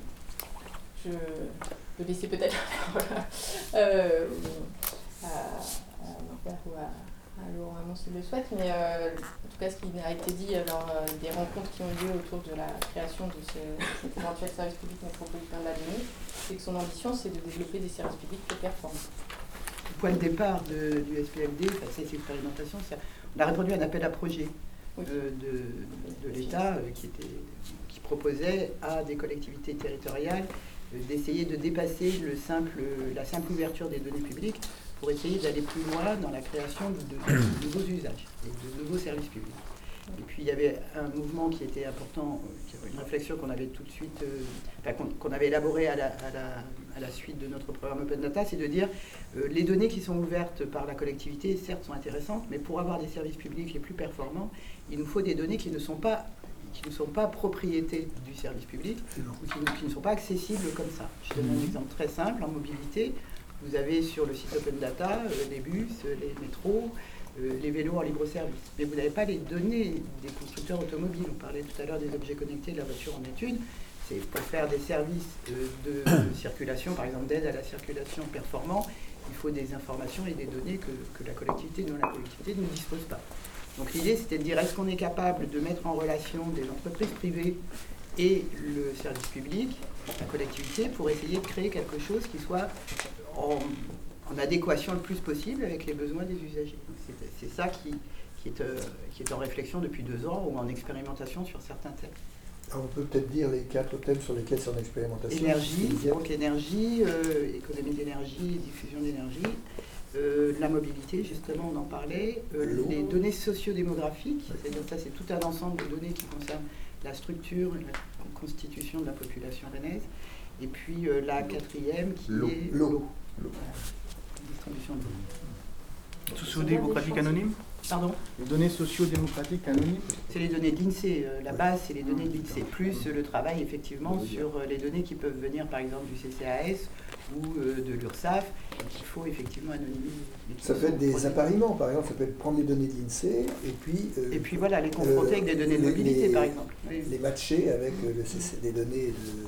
Speaker 2: je peux laisser peut-être euh, à, à Norbert ou à, à Laurent Hamon s'il le souhaite, mais euh, en tout cas ce qui a été dit lors euh, des rencontres qui ont lieu autour de la création de ce, cet éventuel service public métropolitain de la donnée, c'est que son ambition c'est de développer des services publics plus performants.
Speaker 6: Le point de départ de, du S P M D, enfin, cette expérimentation, ça, on a répondu à un appel à projet oui. euh, de, de l'État euh, qui, était, qui proposait à des collectivités territoriales euh, d'essayer de dépasser le simple, la simple ouverture des données publiques pour essayer d'aller plus loin dans la création de, de, de nouveaux usages et de nouveaux services publics. Et puis il y avait un mouvement qui était important, une réflexion qu'on avait tout de suite, euh, enfin, qu'on, qu'on avait élaborée à la, à, la, à la suite de notre programme Open Data, c'est de dire euh, les données qui sont ouvertes par la collectivité, certes, sont intéressantes, mais pour avoir des services publics les plus performants, il nous faut des données qui ne sont pas, qui ne sont pas propriété du service public ou qui, qui ne sont pas accessibles comme ça. Je donne un exemple très simple, en mobilité, vous avez sur le site Open Data euh, les bus, les métros, Euh, les vélos en libre-service. Mais vous n'avez pas les données des constructeurs automobiles. On parlait tout à l'heure des objets connectés de la voiture en étude. C'est pour faire des services euh, de, de circulation, par exemple d'aide à la circulation performant, il faut des informations et des données que, que la collectivité, dont la collectivité ne dispose pas. Donc l'idée, c'était de dire, est-ce qu'on est capable de mettre en relation des entreprises privées et le service public, la collectivité, pour essayer de créer quelque chose qui soit en en adéquation le plus possible avec les besoins des usagers. C'est, c'est ça qui, qui, est, euh, qui est en réflexion depuis deux ans ou en expérimentation sur certains thèmes.
Speaker 4: Alors on peut peut-être dire les quatre thèmes sur lesquels c'est en expérimentation.
Speaker 6: Énergie, donc l'énergie, euh, économie d'énergie, diffusion d'énergie, euh, la mobilité, justement, on en parlait, euh, les données sociodémographiques, c'est-à-dire ça c'est tout un ensemble de données qui concernent la structure, la constitution de la population rennaise, et puis euh, la quatrième qui
Speaker 4: l'eau.
Speaker 6: est
Speaker 4: l'eau.
Speaker 6: l'eau.
Speaker 4: l'eau.
Speaker 6: Distribution de l'eau.
Speaker 9: Socio-démocratique anonyme ?
Speaker 6: Pardon ?
Speaker 9: Les données socio-démocratiques anonymes ?
Speaker 6: C'est les données de l'INSEE. Euh, la base, c'est les données de l'INSEE, plus euh, le travail, effectivement,
Speaker 4: oui.
Speaker 6: sur euh, les données qui peuvent venir, par exemple, du C C A S ou euh, de l'URSSAF, et qu'il faut effectivement anonymiser.
Speaker 4: Ça peut être des appariements, par exemple, ça peut être prendre les données de l'INSEE et puis... Euh,
Speaker 6: et puis voilà, les confronter euh, avec des données de mobilité,
Speaker 4: les,
Speaker 6: par exemple.
Speaker 4: Oui. Les matcher avec euh, le C C, des données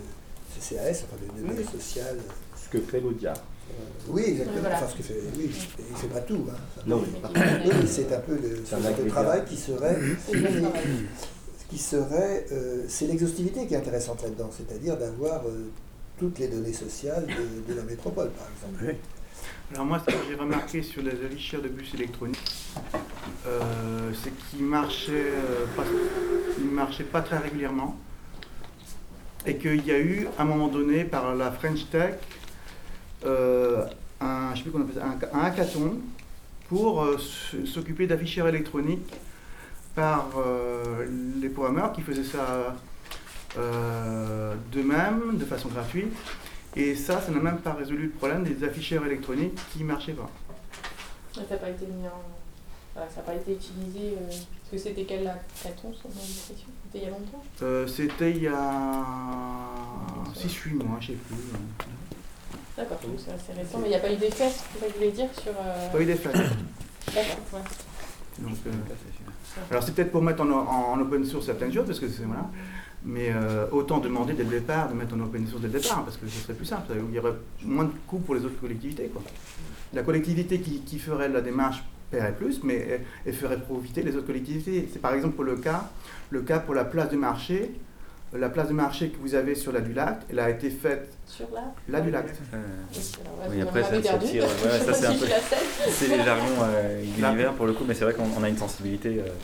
Speaker 4: de C C A S, enfin des données oui. sociales.
Speaker 14: Ce que fait l'O D I A.
Speaker 4: Euh, oui, exactement.
Speaker 2: Voilà.
Speaker 4: Enfin, ce que fait, oui, il ne fait pas tout. Hein.
Speaker 14: Non,
Speaker 4: oui, c'est un peu le, c'est un le travail qui serait, qui serait, euh, c'est l'exhaustivité qui est intéressante là-dedans, c'est-à-dire d'avoir euh, toutes les données sociales de, de la métropole, par exemple.
Speaker 9: Oui. Alors moi, ce que j'ai remarqué sur les afficheurs de bus électroniques, euh, c'est qu'ils marchaient, euh, pas, ils marchaient pas très régulièrement, et qu'il y a eu, à un moment donné, par la French Tech, Euh, un, je sais plus qu'on appelle ça, un, un hackathon pour euh, s'occuper d'afficheurs électroniques par euh, les programmeurs qui faisaient ça euh, d'eux-mêmes, de façon gratuite. Et ça, ça n'a même pas résolu le problème des afficheurs électroniques qui ne marchaient pas.
Speaker 2: Ça n'a pas été mis en... Voilà, ça n'a pas été utilisé... Euh... Parce que c'était quel hackathon, son administration ? C'était il y a longtemps ?
Speaker 9: euh, C'était il y a six huit mois, je ne sais plus.
Speaker 2: D'accord, donc c'est assez récent, mais il n'y a pas eu d'effet, c'est ce que vous voulez dire sur... Euh...
Speaker 9: Pas eu d'effet.
Speaker 2: D'accord, ouais.
Speaker 9: Donc, euh, alors c'est peut-être pour mettre en, en, en open source certaines choses, parce que c'est... Voilà. Mais euh, autant demander dès le départ de mettre en open source dès le départ, parce que ce serait plus simple, il y aurait moins de coûts pour les autres collectivités, quoi. La collectivité qui, qui ferait la démarche paierait plus, mais elle, elle ferait profiter les autres collectivités. C'est par exemple pour le cas, le cas pour la place de marché. La place de marché que vous avez sur la du Lac, elle a été faite
Speaker 2: sur la,
Speaker 9: la du Lac.
Speaker 11: Euh,
Speaker 2: oui,
Speaker 11: oui, après ça, ça tire. Ouais, ça c'est un peu. C'est les jargons euh, d'univers pour le coup, mais c'est vrai qu'on a une sensibilité. Euh,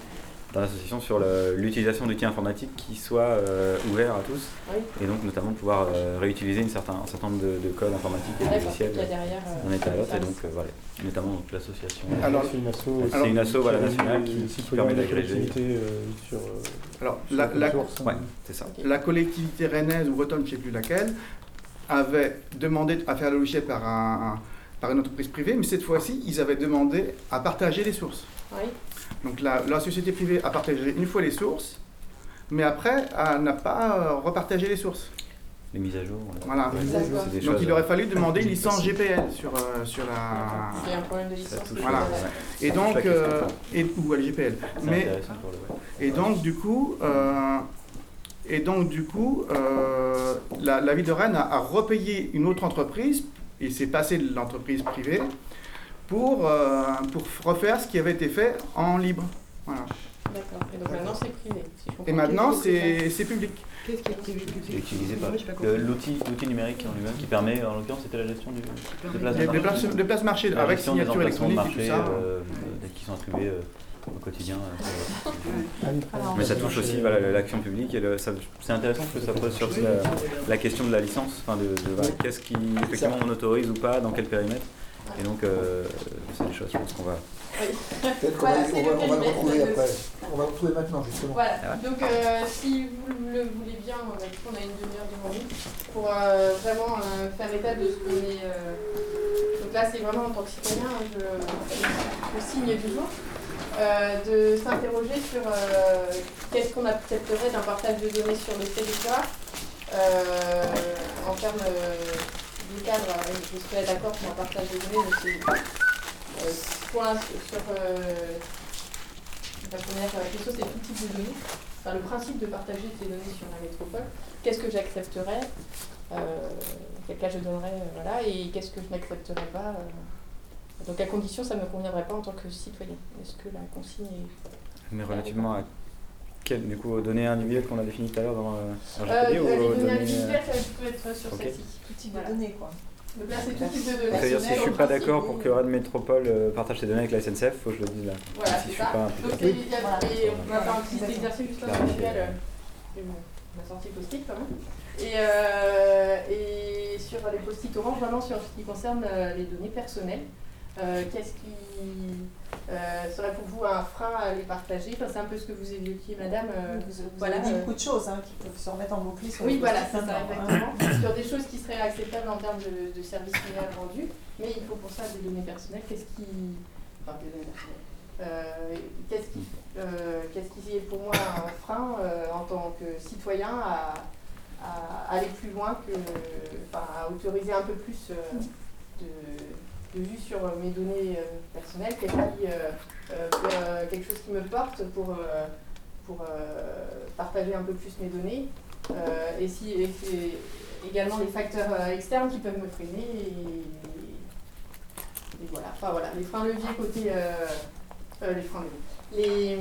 Speaker 11: dans l'association sur le- l'utilisation d'outils informatiques qui soient euh, ouverts à tous,
Speaker 2: Oui.
Speaker 11: et donc notamment pouvoir euh, réutiliser une certain, un certain nombre de, de codes informatiques et de
Speaker 2: D'accord,
Speaker 11: logiciels
Speaker 2: qu'il y a derrière, euh,
Speaker 11: d'un état à l'autre, et
Speaker 2: service.
Speaker 11: donc euh, voilà, notamment donc, l'association.
Speaker 9: Alors,
Speaker 11: c'est une asso,
Speaker 9: alors,
Speaker 11: c'est une asso voilà,
Speaker 9: qui a
Speaker 11: nationale
Speaker 9: mis
Speaker 11: qui,
Speaker 9: les
Speaker 11: qui
Speaker 9: citoyens
Speaker 11: permet
Speaker 9: et les
Speaker 11: d'agréger.
Speaker 9: collectivités, euh, sur, euh,
Speaker 6: Alors,
Speaker 9: sur
Speaker 6: la,
Speaker 9: open
Speaker 6: la-
Speaker 9: source, hein.
Speaker 11: Ouais, c'est ça.
Speaker 6: La collectivité rennaise ou bretonne, je ne sais plus laquelle, avait demandé à faire le logiciel par, un, un- par une entreprise privée, mais cette fois-ci, ils avaient demandé à partager les sources.
Speaker 2: Oui.
Speaker 6: Donc la, la société privée a partagé une fois les sources, mais après, elle n'a pas euh, repartagé les sources.
Speaker 11: Les mises à jour.
Speaker 6: Voilà.
Speaker 11: Les mises à jour, c'est des
Speaker 6: Donc
Speaker 11: choses,
Speaker 6: il aurait
Speaker 11: euh,
Speaker 6: fallu demander une licence G P L sur, euh, sur la...
Speaker 2: Il y a un problème de licence.
Speaker 6: Voilà.
Speaker 2: Ouais.
Speaker 6: Et donc,
Speaker 11: Ça touche la
Speaker 6: euh,
Speaker 11: question.
Speaker 6: et, ou à la G P L.
Speaker 11: C'est
Speaker 6: Mais,
Speaker 11: intéressant pour le web.
Speaker 6: et donc du coup, euh, et donc du coup, euh, la, la ville de Rennes a, a repayé une autre entreprise et s'est passé de l'entreprise privée pour, euh, pour refaire ce qui avait été fait en libre. Voilà.
Speaker 2: D'accord. Et donc maintenant c'est privé. Si je comprends
Speaker 6: Et
Speaker 2: bien.
Speaker 6: maintenant c'est c'est public. Qu'est-ce qui est privé?
Speaker 11: C'est utilisé par
Speaker 6: Moi, j'ai pas compris.
Speaker 11: le- l'outil l'outil numérique en lui-même qui permet, en l'occurrence, c'était la gestion du, des places de
Speaker 6: Des-
Speaker 11: marché.
Speaker 6: des places- des places marché,
Speaker 11: La
Speaker 6: avec
Speaker 11: gestion des
Speaker 6: signature
Speaker 11: emplacements de
Speaker 6: électronique et tout
Speaker 11: marché,
Speaker 6: ça.
Speaker 11: euh, euh, qui sont attribués euh, au quotidien. euh,
Speaker 9: Alors,
Speaker 11: Mais ça touche aussi voilà, l'action publique. Et le- ça- c'est intéressant parce que ça pose sur la, la question de la licence, enfin de, de voilà, qu'est-ce qui effectivement on autorise ou pas, dans quel périmètre. Et donc, euh, c'est des choses, je pense qu'on va.
Speaker 4: Peut-être qu'on
Speaker 2: Voilà,
Speaker 4: va,
Speaker 2: c'est
Speaker 4: on va-
Speaker 2: le
Speaker 4: on va le
Speaker 2: périmètre
Speaker 4: retrouver
Speaker 2: de-
Speaker 4: après. On va le retrouver maintenant, justement.
Speaker 2: Voilà,
Speaker 11: Ah ouais.
Speaker 2: donc euh, si vous le voulez bien, on a on a une demi-heure devant nous pour euh, vraiment euh, faire état de ce qu'on est. euh, Donc là, c'est vraiment en tant que citoyen, hein, je, je signe du jour, euh, de s'interroger sur euh, qu'est-ce qu'on accepterait d'un partage de données sur le territoire euh, en termes euh, de cadre. euh, Je serais d'accord pour un partage de données, mais c'est euh, pour l'instant, sur. Euh, La première question, c'est tout type de données. Enfin, le principe de partager ces données sur la métropole. Qu'est-ce que j'accepterais euh, Quel cas je donnerais euh, voilà, et qu'est-ce que je n'accepterais pas euh, Donc, à condition, ça ne me conviendrait pas en tant que citoyen. Est-ce que la consigne est.
Speaker 11: Mais relativement à quel, du coup, aux données individuelles qu'on a définies tout à l'heure dans euh, le R
Speaker 2: Euh,
Speaker 11: G P D ou
Speaker 2: les
Speaker 11: aux
Speaker 2: données
Speaker 11: données.
Speaker 2: individuelles, ça peut être sur
Speaker 11: Ok.
Speaker 2: celle-ci.
Speaker 15: Tout type
Speaker 2: Voilà.
Speaker 15: de données, quoi.
Speaker 2: Donc là, c'est tout type de données.
Speaker 11: C'est-à-dire, si je ne suis pas d'accord pour que Rennes Métropole euh, partage ses données avec la S N C F, il faut que je le dise là.
Speaker 2: Voilà,
Speaker 11: Même si
Speaker 2: c'est
Speaker 11: je suis
Speaker 2: ça.
Speaker 11: pas
Speaker 2: Donc,
Speaker 11: impliqué.
Speaker 2: c'est- il y a- et on va faire un petit exercice juste avant
Speaker 11: Clarifier.
Speaker 2: manuel. euh, On a sorti post-it quand même. Et, euh, et sur les post-it orange, vraiment sur ce qui concerne euh, les données personnelles, euh, qu'est-ce qui euh, serait pour vous un frein à les partager? Enfin, c'est un peu ce que vous évoquiez, madame. euh,
Speaker 15: Vous, vous
Speaker 2: voilà,
Speaker 15: avez dit
Speaker 2: euh,
Speaker 15: beaucoup de choses hein, qui peuvent se remettre en boucle sur
Speaker 2: Oui,
Speaker 15: les
Speaker 2: voilà,
Speaker 15: post-it
Speaker 2: c'est ça,
Speaker 15: maintenant, hein.
Speaker 2: exactement. Sur des choses qui seraient acceptables en termes de, de services réels rendus, mais il faut pour ça des données personnelles. Qu'est-ce qui. Enfin, des données personnelles. Euh, qu'est-ce qui, euh, qu'est-ce qui est pour moi un frein euh, en tant que citoyen à, à aller plus loin que. Enfin, à autoriser un peu plus euh, de, de vue sur mes données euh, personnelles? Qu'est-ce qui. Euh, euh, euh, quelque chose qui me porte pour. Euh, pour euh, partager un peu plus mes données euh, et si et c'est également les facteurs euh, externes qui peuvent me freiner et, et voilà, enfin voilà, les freins leviers côté euh, euh, les freins leviers. Les,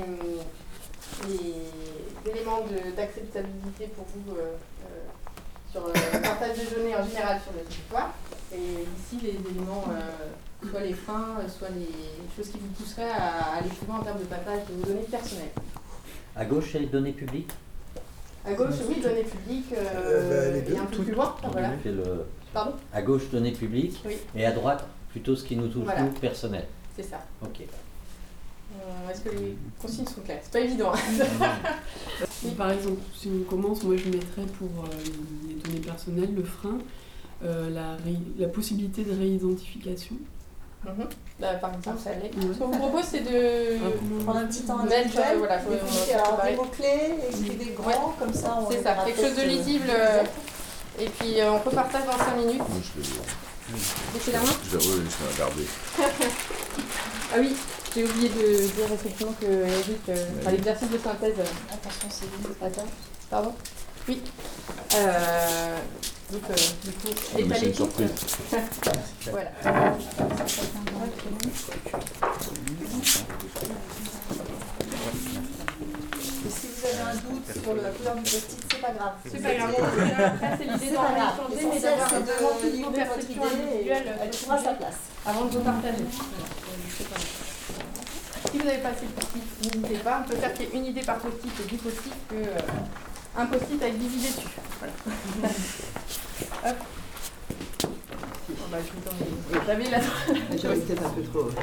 Speaker 2: les éléments de- d'acceptabilité pour vous euh, euh, sur le partage de données en général sur le territoire et ici les éléments euh, soit les freins, soit les choses qui vous pousseraient à aller plus loin en termes de partage de vos données personnelles.
Speaker 16: À gauche, c'est les données publiques.
Speaker 2: À gauche, oui, données publiques, euh,
Speaker 4: Euh, bah, les deux,
Speaker 2: et un peu
Speaker 4: toutes.
Speaker 2: plus loin, voilà.
Speaker 16: C'est le...
Speaker 2: Pardon?
Speaker 16: À gauche, données publiques.
Speaker 2: Oui.
Speaker 16: Et à droite, plutôt ce qui nous touche,
Speaker 2: Voilà.
Speaker 16: nous, personnel.
Speaker 2: C'est ça.
Speaker 16: Ok.
Speaker 2: Euh, Est-ce que les consignes sont claires? C'est pas évident.
Speaker 12: Mais par exemple, si on commence, moi je mettrais pour euh, les données personnelles le frein, euh, la, ré- la possibilité de réidentification.
Speaker 2: Mhm. Bah, par exemple, ça l'est.
Speaker 12: Ouais.
Speaker 2: Ce qu'on vous propose, c'est de
Speaker 15: Prendre un petit temps
Speaker 2: mettre,
Speaker 15: individuel,
Speaker 2: euh, voilà, faut-
Speaker 15: des,
Speaker 2: on
Speaker 15: petits-
Speaker 2: va
Speaker 15: alors,
Speaker 2: préparer.
Speaker 15: des mots-clés, écrivez grand, comme ça on
Speaker 2: C'est
Speaker 15: les
Speaker 2: ça,
Speaker 15: verra
Speaker 2: quelque chose de
Speaker 15: peut-être, euh,
Speaker 2: lisible.
Speaker 15: plus
Speaker 2: euh,
Speaker 15: exact.
Speaker 2: Et puis euh, on repartage dans cinq minutes.
Speaker 5: Moi, je vais voir.
Speaker 2: Baissez la main.
Speaker 5: Je vais, oui, je vais regarder.
Speaker 2: Ah oui, j'ai oublié de dire effectivement que Eric, euh, enfin, l'exercice de synthèse. euh,
Speaker 15: Attention, c'est
Speaker 2: Attends, pardon. Oui. Euh, donc, euh, du coup,
Speaker 5: Ah, mais
Speaker 2: état
Speaker 5: c'est une
Speaker 2: d'écoute.
Speaker 5: surprise.
Speaker 2: Voilà.
Speaker 15: Et si vous avez un doute sur la couleur du post-it, c'est pas grave.
Speaker 2: C'est pas grave. Après, c'est l'idée
Speaker 15: C'est
Speaker 2: d'en
Speaker 15: pas grave.
Speaker 2: échanger, mais
Speaker 15: L'essentiel,
Speaker 2: d'avoir
Speaker 15: c'est
Speaker 2: un
Speaker 15: de
Speaker 2: peu
Speaker 15: remplir
Speaker 2: de
Speaker 15: votre
Speaker 2: perception
Speaker 15: idée et
Speaker 2: individuelle
Speaker 15: elle trouvera sa place.
Speaker 2: avant de vous partager. Si vous n'avez pas assez de post-it, n'hésitez pas. On peut faire qu'il y ait une idée par post-it et dix post-it que euh, un post-it avec dix idées dessus. Voilà. Hop. Bon, bah, je vous donne les... J'avais la...
Speaker 6: J'avais peut-être un peu trop.
Speaker 2: Hop.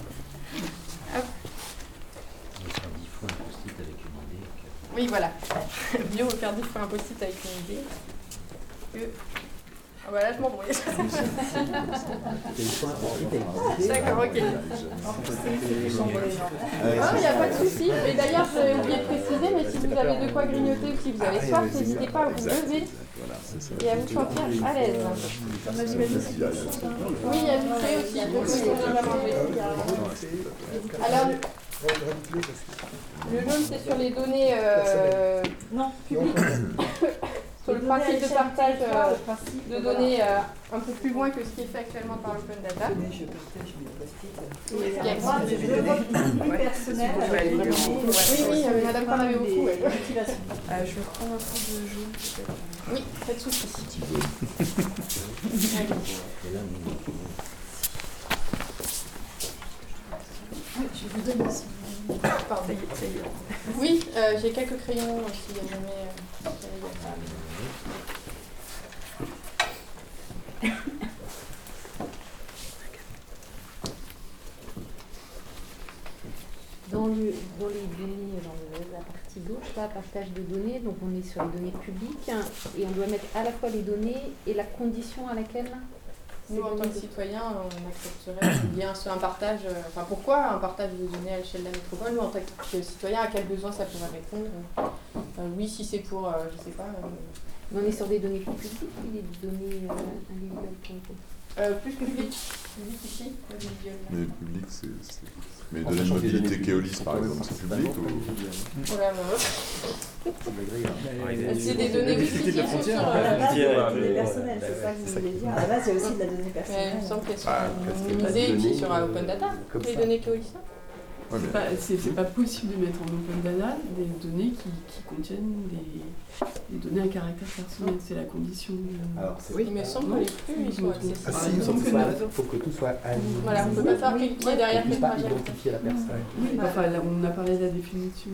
Speaker 16: dix fois un post-it avec une idée.
Speaker 2: Oui, voilà. Bio faire dix fois un post-it avec une idée. Que... Ah bah là, je m'embrouille. D'accord, ok. Non, il n'y a pas de souci. Et d'ailleurs, j'ai oublié de préciser, mais si vous avez de quoi grignoter ou si vous avez soif, n'hésitez pas à vous lever et à vous sentir à l'aise. Oui, il y a du thé aussi, donc il faut déjà manger. Alors, le jaune, c'est sur les données euh, non publiques. Sur le principe de partage euh, de données euh, un peu plus loin que ce qui est fait actuellement par l'open data.
Speaker 6: Je partage mes post-it.
Speaker 2: Oui, oui, euh, madame en avait beaucoup. Ouais.
Speaker 15: Euh, je vais prendre un peu de jaune peut-être.
Speaker 2: Oui, pas de soucis.
Speaker 15: Je vous donne aussi.
Speaker 2: Pardon. Oui, euh, j'ai quelques crayons si jamais. Euh,
Speaker 8: Dans, le, dans les données, dans le- la partie gauche, là, partage de données, donc on est sur les données publiques hein, et on doit mettre à la fois les données et la condition à laquelle
Speaker 2: Nous, en tant que citoyens, on accepterait qu'il y ait un, un partage. Euh, enfin, pourquoi un partage de données à l'échelle de la métropole? Nous, en tant que citoyens, à quel besoin ça pourrait répondre? euh, Oui, si c'est pour, euh, je sais pas. Euh,
Speaker 8: on est sur des données publiques ou des données euh, individuelles pour le coup
Speaker 2: euh, Plus public. Public ici, individuel.
Speaker 5: Mais public, c'est. c'est- Mais les données de mobilité Keolis, par exemple, c'est public ou.
Speaker 2: Voilà, bah, c'est des données aussi qui sont sur
Speaker 15: À la base, il y a
Speaker 2: euh,
Speaker 15: des données personnelles, c'est ça que vous voulez dire. À la base, il y a aussi de la donnée
Speaker 2: ouais,
Speaker 15: personnelle.
Speaker 2: il me semble qu'elles sont
Speaker 5: Ah,
Speaker 2: minimisées et qui sur euh, Open Data, les données Keolis.
Speaker 5: Ouais,
Speaker 12: C'est
Speaker 5: mais-
Speaker 12: pas, c'est- c'est pas possible de mettre en open data des données qui, qui contiennent des, des données à caractère personnel. C'est la condition. de-
Speaker 14: Alors, c'est
Speaker 2: Il me semble que les flux, ils sont accessibles.
Speaker 4: Ah, si,
Speaker 12: il me semble que
Speaker 14: il
Speaker 12: non.
Speaker 14: faut que tout soit anonyme.
Speaker 2: Voilà, on ne peut pas faire qu'il y ait derrière
Speaker 14: On ne
Speaker 2: que
Speaker 14: peut pas
Speaker 2: trajet.
Speaker 14: identifier la personne.
Speaker 12: Oui, enfin, là, on a parlé de la définition.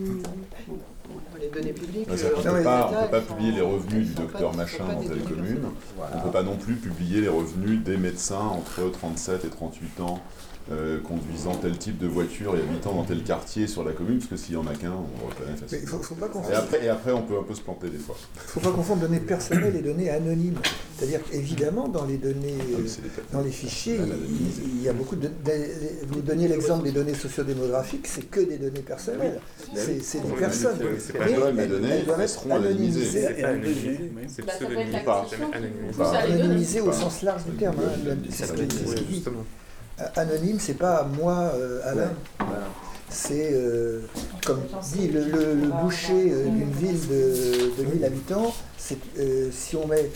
Speaker 6: Les données publiques.
Speaker 5: Ouais,
Speaker 6: euh,
Speaker 5: c'est-à-dire qu'on
Speaker 6: dans
Speaker 5: peut
Speaker 6: les
Speaker 5: pas, on
Speaker 6: États,
Speaker 5: peut pas
Speaker 6: ils sont-
Speaker 5: publier les revenus du
Speaker 6: ils sont
Speaker 5: docteur
Speaker 6: pas-
Speaker 5: machin
Speaker 6: sont pas
Speaker 5: dans
Speaker 6: des
Speaker 5: telle
Speaker 6: données
Speaker 5: commune.
Speaker 6: personnelles.
Speaker 5: On ne peut pas non plus publier les revenus des médecins entre trente-sept et trente-huit ans euh, conduisant tel type de voiture et habitant dans tel quartier sur la commune, parce que s'il y en a qu'un, on reconnaît
Speaker 4: Mais il
Speaker 5: facilement.
Speaker 4: faut, faut pas
Speaker 5: Et
Speaker 4: confondre.
Speaker 5: après, et après, on peut un peu se planter des fois.
Speaker 4: faut pas confondre données personnelles et données anonymes. C'est-à-dire qu'évidemment, dans les données,
Speaker 5: Ah, mais
Speaker 4: euh,
Speaker 5: c'est des-
Speaker 4: dans les fichiers,
Speaker 5: Mal
Speaker 4: il,
Speaker 5: anonymisé.
Speaker 4: il y a beaucoup de. de- vous donniez l'exemple des données sociodémographiques, c'est que des données personnelles. C'est c'est des
Speaker 5: Oui,
Speaker 4: personnes.
Speaker 5: mais c'est pas
Speaker 4: Mais
Speaker 5: anonyme, les
Speaker 4: elles-
Speaker 5: données,
Speaker 4: elles doivent
Speaker 5: elles
Speaker 4: être
Speaker 5: seront anonymisées.
Speaker 4: anonymisées.
Speaker 10: C'est pas anonymisé, c'est
Speaker 2: Bah, ça peut être
Speaker 10: pseudonymisé,
Speaker 2: l'acquisition
Speaker 10: jamais
Speaker 2: qui
Speaker 10: anonymisé.
Speaker 2: pousse à les donner.
Speaker 4: Anonymisé au
Speaker 5: Pas.
Speaker 4: sens large du terme. hein, le- c'est ce
Speaker 10: Ça
Speaker 4: qui-
Speaker 10: peut
Speaker 4: c'est ce
Speaker 10: être-
Speaker 4: qui dit.
Speaker 10: justement.
Speaker 4: Euh, Anonyme, c'est pas moi, euh, Alain.
Speaker 14: Voilà.
Speaker 4: C'est, euh, comme dit le, le- le boucher euh, d'une ville de, de mille habitants, c'est, euh, si on met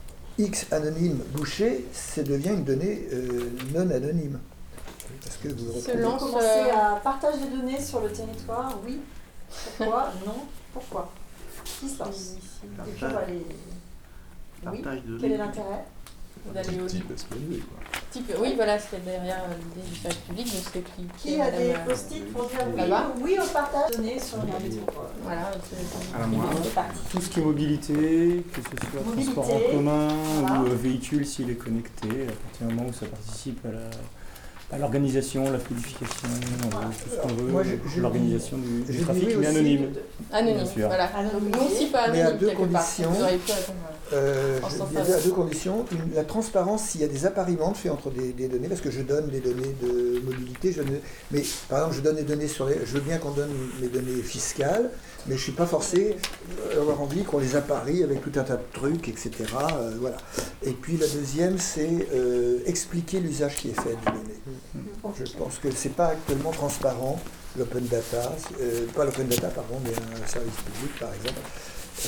Speaker 4: X anonyme boucher, ça devient une donnée euh, non anonyme. Parce que vous le
Speaker 2: Se
Speaker 4: retrouvez.
Speaker 2: lance,
Speaker 15: Commencer
Speaker 2: euh,
Speaker 15: à partage de données sur le territoire, oui. Pourquoi? Non. Pourquoi? Qui se lance? Et puis on va les... Oui.
Speaker 9: Partage de
Speaker 15: Quel est l'intérêt?
Speaker 2: d'aller au
Speaker 5: Type S P V, quoi.
Speaker 2: type. Oui, voilà ce qu'il y a derrière euh, l'idée du service public. Donc c'est qui,
Speaker 15: Qui a
Speaker 2: madame,
Speaker 15: des
Speaker 2: euh,
Speaker 15: post-it pour dire oui,
Speaker 2: là-bas.
Speaker 15: oui au partage de données sur la métropole?
Speaker 2: Voilà, c'est-
Speaker 9: Alors moi,
Speaker 15: C'est parti.
Speaker 9: tout ce qui est mobilité, que ce soit
Speaker 15: Mobilité,
Speaker 9: transport en commun
Speaker 15: voilà.
Speaker 9: ou euh, véhicule s'il est connecté, à partir du moment où ça participe à la à l'organisation, la fluidification, euh, tout ce qu'on veut,
Speaker 4: Moi, je- je
Speaker 9: l'organisation du,
Speaker 4: je
Speaker 9: du
Speaker 4: dis
Speaker 9: trafic,
Speaker 4: oui
Speaker 9: mais
Speaker 4: aussi.
Speaker 9: anonyme.
Speaker 2: Anonyme,
Speaker 9: Bien sûr.
Speaker 2: voilà.
Speaker 15: Anonymisé.
Speaker 2: Donc non, si pas
Speaker 4: Mais à
Speaker 2: anonyme
Speaker 4: deux
Speaker 2: quelque part.
Speaker 4: conditions.
Speaker 2: Vous auriez pu répondre.
Speaker 4: Euh,
Speaker 2: En
Speaker 4: je-
Speaker 2: sens
Speaker 4: il y a deux,
Speaker 2: inverse.
Speaker 4: à deux conditions. Une, la transparence, s'il y a des appariements faits entre des, des données, parce que je donne des données de mobilité, je ne- mais par exemple, je donne des données sur les. Je veux bien qu'on donne mes données fiscales, mais je ne suis pas forcé d'avoir envie qu'on les apparie avec tout un tas de trucs, et cetera. euh, voilà. Et puis la deuxième, c'est euh, expliquer l'usage qui est fait des données. Je pense que c'est pas actuellement transparent, l'open data, euh, pas l'open data, pardon, mais un service public, par exemple. Euh,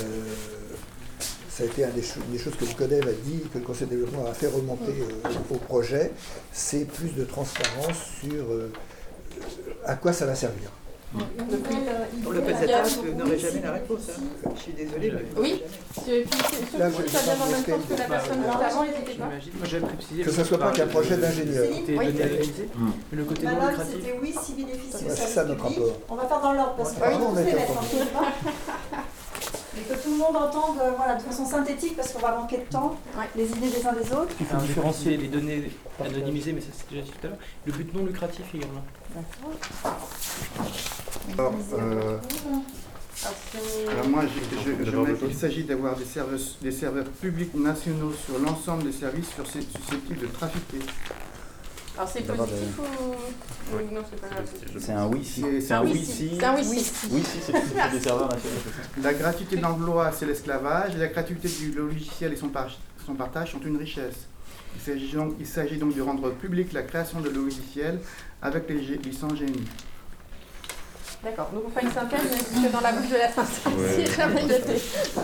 Speaker 4: ça a été une des, cho- des choses que le CODEV a dit, que le Conseil de développement a fait remonter euh, au projet, c'est plus de transparence sur euh, à quoi ça va servir.
Speaker 15: Une nouvelle euh,
Speaker 6: Pour l'open data, je n'aurai jamais la réponse. Hein. Je suis désolée. Mais
Speaker 2: Oui, et puis ceux
Speaker 4: Là,
Speaker 2: qui
Speaker 4: je-
Speaker 2: ça vient en même temps que la
Speaker 4: je-
Speaker 2: personne
Speaker 15: je-
Speaker 2: juste avant, n'hésitez pas.
Speaker 13: J'imagine. Moi j'avais précisé.
Speaker 4: Que ça soit pas qu'un projet d'ingénieur.
Speaker 15: Céline,
Speaker 2: Oui.
Speaker 13: Données anonymisées. Mais le côté non
Speaker 15: Madame,
Speaker 13: lucratif.
Speaker 15: c'était oui, si bénéficieux
Speaker 4: Ouais,
Speaker 15: au
Speaker 4: c'est
Speaker 15: service
Speaker 4: ça, notre
Speaker 15: public.
Speaker 4: rapport.
Speaker 15: On va faire dans l'ordre parce
Speaker 4: Ouais.
Speaker 15: qu'on va
Speaker 4: Ah, on
Speaker 15: tous
Speaker 4: a
Speaker 15: les
Speaker 4: été
Speaker 15: mettre en
Speaker 4: entendu.
Speaker 15: quelque part. Et que tout le monde entende euh, voilà, de façon synthétique parce qu'on va manquer de temps, les idées des uns des autres.
Speaker 13: Il faut différencier les données anonymisées, mais ça c'était déjà dit tout à l'heure. Le but non lucratif également.
Speaker 17: Alors, euh, alors moi, je, je, je mets qu'il s'agit d'avoir des serveurs, des serveurs publics nationaux sur l'ensemble des services sur ces- susceptibles de trafiquer.
Speaker 2: Alors c'est
Speaker 11: D'avoir
Speaker 2: positif
Speaker 11: des-
Speaker 2: ou... Oui, non, c'est pas grave.
Speaker 11: C'est un oui si.
Speaker 17: C'est-
Speaker 11: C'est un
Speaker 2: oui,
Speaker 11: oui
Speaker 2: si.
Speaker 11: si.
Speaker 2: C'est un oui, si.
Speaker 11: Oui si, c'est c'est des serveurs nationaux. c'est ça.
Speaker 17: La gratuité de l'emploi, c'est l'esclavage, et la gratuité du logiciel et son, par- son partage sont une richesse. Il s'agit donc, il s'agit donc de rendre publique la création de logiciels avec les G- licences G M I.
Speaker 2: D'accord, donc on fait une synthèse, mais que dans la bouche de la synthèse,
Speaker 11: Ouais.
Speaker 2: c'est jamais noté.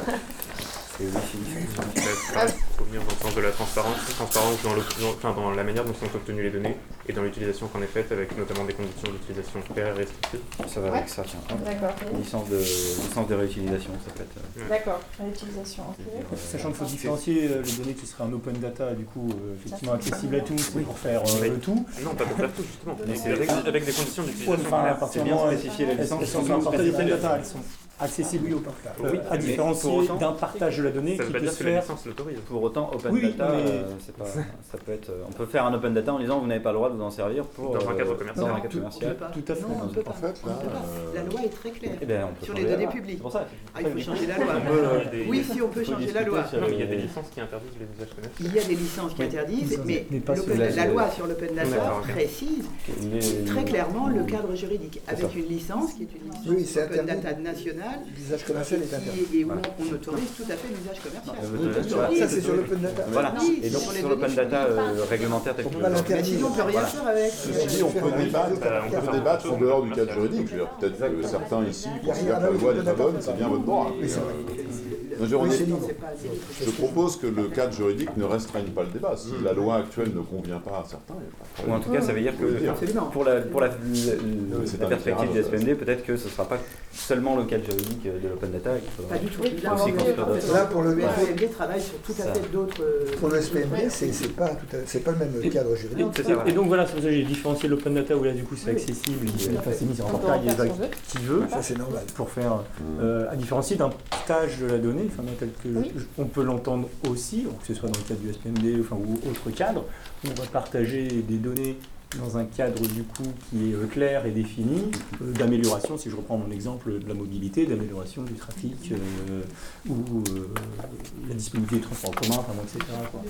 Speaker 11: C'est oui si.
Speaker 2: Ah.
Speaker 10: Il faut venir dans le sens de la transparence, transparence dans, l'op- dans- enfin, dans la manière dont sont obtenues les données et dans l'utilisation qu'on est faite avec notamment des conditions d'utilisation claires et restrictives.
Speaker 11: Ça va avec ça, tiens. Hop.
Speaker 2: D'accord.
Speaker 11: Licence de, licence de réutilisation, ça peut être. euh,
Speaker 2: D'accord.
Speaker 15: L'utilisation, ok.
Speaker 9: Sachant qu'il faut différencier euh, les données qui seraient en open data, du coup, euh, effectivement accessibles à tous, c'est pour faire euh,
Speaker 10: Oui.
Speaker 9: le tout.
Speaker 10: Non, pas pour faire tout, justement.
Speaker 9: Mais
Speaker 10: C'est avec, avec des conditions d'utilisation
Speaker 9: Enfin, à
Speaker 10: claires.
Speaker 9: partir
Speaker 11: C'est
Speaker 9: du
Speaker 11: bien
Speaker 9: moment où
Speaker 11: spécifier les
Speaker 9: elles-
Speaker 11: licences
Speaker 9: elles
Speaker 11: qui
Speaker 9: sont
Speaker 11: sont
Speaker 9: en partage
Speaker 11: spécifiées.
Speaker 9: open data, elles sont accessibles oui, au partage.
Speaker 11: Oui,
Speaker 9: à
Speaker 11: mais
Speaker 9: différencier
Speaker 11: pour autant-
Speaker 9: d'un partage de la donnée
Speaker 10: Ça
Speaker 9: qui
Speaker 10: veut pas
Speaker 9: peut
Speaker 10: dire
Speaker 9: se
Speaker 10: que la
Speaker 9: faire.
Speaker 10: licence l'autorise.
Speaker 11: Pour autant, open
Speaker 9: Oui,
Speaker 11: data,
Speaker 9: mais-
Speaker 11: euh, c'est pas, ça peut être, euh, on peut faire un open data en disant vous n'avez pas le droit de vous en servir pour
Speaker 10: Dans un
Speaker 11: euh,
Speaker 10: cadre commercial.
Speaker 11: Dans un
Speaker 10: Non,
Speaker 11: cadre
Speaker 6: tout-
Speaker 11: commercial.
Speaker 6: on peut pas.
Speaker 9: Tout à fait.
Speaker 6: Non, on ne peut pas.
Speaker 5: En fait,
Speaker 6: On
Speaker 5: là,
Speaker 6: peut pas.
Speaker 5: euh,
Speaker 6: La loi est très claire
Speaker 11: Eh ben, on peut
Speaker 6: sur
Speaker 11: changer
Speaker 6: les
Speaker 11: la
Speaker 6: données
Speaker 11: loi.
Speaker 6: publiques.
Speaker 11: C'est pour ça.
Speaker 6: Ah, il faut changer la loi.
Speaker 10: On peut, euh, des-
Speaker 6: Oui, si on peut
Speaker 11: faut
Speaker 6: changer la loi.
Speaker 11: discuter sur
Speaker 10: Non, mais il y a
Speaker 11: les-
Speaker 10: des licences qui interdisent les usages commerciaux.
Speaker 6: Il y a des licences qui
Speaker 11: Oui.
Speaker 6: interdisent, mais,
Speaker 9: Mais pas
Speaker 6: l'open-
Speaker 11: sur la-
Speaker 6: la loi sur l'open data
Speaker 10: D'accord, ok.
Speaker 6: précise
Speaker 11: Les-
Speaker 6: très clairement le cadre juridique,
Speaker 11: C'est
Speaker 6: avec
Speaker 11: ça.
Speaker 6: une licence qui est une licence
Speaker 4: Oui, c'est
Speaker 6: open
Speaker 4: interdit.
Speaker 6: data nationale
Speaker 4: L'usage commercial est interdit.
Speaker 6: qui- et où
Speaker 11: Voilà.
Speaker 6: on, on autorise tout à fait l'usage commercial.
Speaker 11: Euh,
Speaker 4: Oui,
Speaker 11: euh,
Speaker 4: tu
Speaker 11: tu
Speaker 4: vois,
Speaker 11: vois,
Speaker 4: ça c'est sur l'open data.
Speaker 11: Voilà.
Speaker 6: Oui,
Speaker 11: Et donc
Speaker 6: sur les
Speaker 11: sur
Speaker 6: données
Speaker 11: l'open data
Speaker 6: publiques.
Speaker 11: euh, réglementaire tel
Speaker 4: On
Speaker 11: que
Speaker 4: peut pas
Speaker 6: Mais
Speaker 4: l'interdire.
Speaker 6: sinon, on peut rien
Speaker 11: Voilà.
Speaker 6: faire avec.
Speaker 5: Ceci dit, on peut débattre,
Speaker 10: Bah,
Speaker 5: on
Speaker 10: on
Speaker 5: peut
Speaker 10: peut
Speaker 5: débattre
Speaker 10: faire
Speaker 5: en dehors du
Speaker 10: un
Speaker 5: cadre
Speaker 10: commercial.
Speaker 5: juridique. Je veux dire, peut-être que
Speaker 6: Exactement.
Speaker 5: certains ici
Speaker 4: Il y a
Speaker 5: considèrent
Speaker 4: rien
Speaker 5: que
Speaker 4: à
Speaker 5: la loi
Speaker 4: voir
Speaker 5: n'est
Speaker 4: avec
Speaker 5: pas
Speaker 4: l'open
Speaker 5: bonne,
Speaker 4: data.
Speaker 5: c'est bien votre droit.
Speaker 4: Oui,
Speaker 5: Mais,
Speaker 4: c'est
Speaker 5: euh,
Speaker 4: vrai.
Speaker 5: moi, je,
Speaker 4: Oui, c'est
Speaker 5: reviens-
Speaker 4: libre.
Speaker 6: C'est pas- c'est-
Speaker 5: je propose que le cadre juridique ne restreigne pas le débat. Si la loi actuelle ne convient pas à certains, il n'y a pas de
Speaker 11: Ou en
Speaker 5: problème.
Speaker 11: tout cas, ça veut dire
Speaker 5: Faut le dire.
Speaker 11: que
Speaker 6: Absolument.
Speaker 11: pour la, pour la, la,
Speaker 5: c'est
Speaker 11: la
Speaker 5: un
Speaker 11: perspective
Speaker 5: éclairage,
Speaker 11: du S P M D, peut-être que ce ne sera pas seulement le cadre juridique de l'open data. qu'il faudra
Speaker 6: Pas du tout.
Speaker 11: aussi construire d'autres-
Speaker 4: Là, pour le
Speaker 6: Le S P M D travaille sur tout à
Speaker 11: Ça.
Speaker 6: fait d'autres. euh,
Speaker 4: Pour le S P M D, c'est c'est pas, tout à- c'est pas le même cadre juridique.
Speaker 11: C'est ça, voilà.
Speaker 9: Et donc voilà, c'est pour ça que j'ai différencié l'open data où là du coup c'est accessible, il enfin, c'est mis en portail il va qui veut,
Speaker 4: Ça c'est normal.
Speaker 9: pour faire euh, à différencier d'un partage de la donnée, enfin tel que
Speaker 2: Oui.
Speaker 9: je- on peut l'entendre aussi, que ce soit dans le cadre du S P M D enfin, ou autre cadre, où on va partager des données dans un cadre du coup qui est euh, clair et défini, euh, d'amélioration, si je reprends mon exemple de la mobilité, d'amélioration du trafic euh, ou euh, la disponibilité des transports en commun, enfin, bon, et cetera quoi.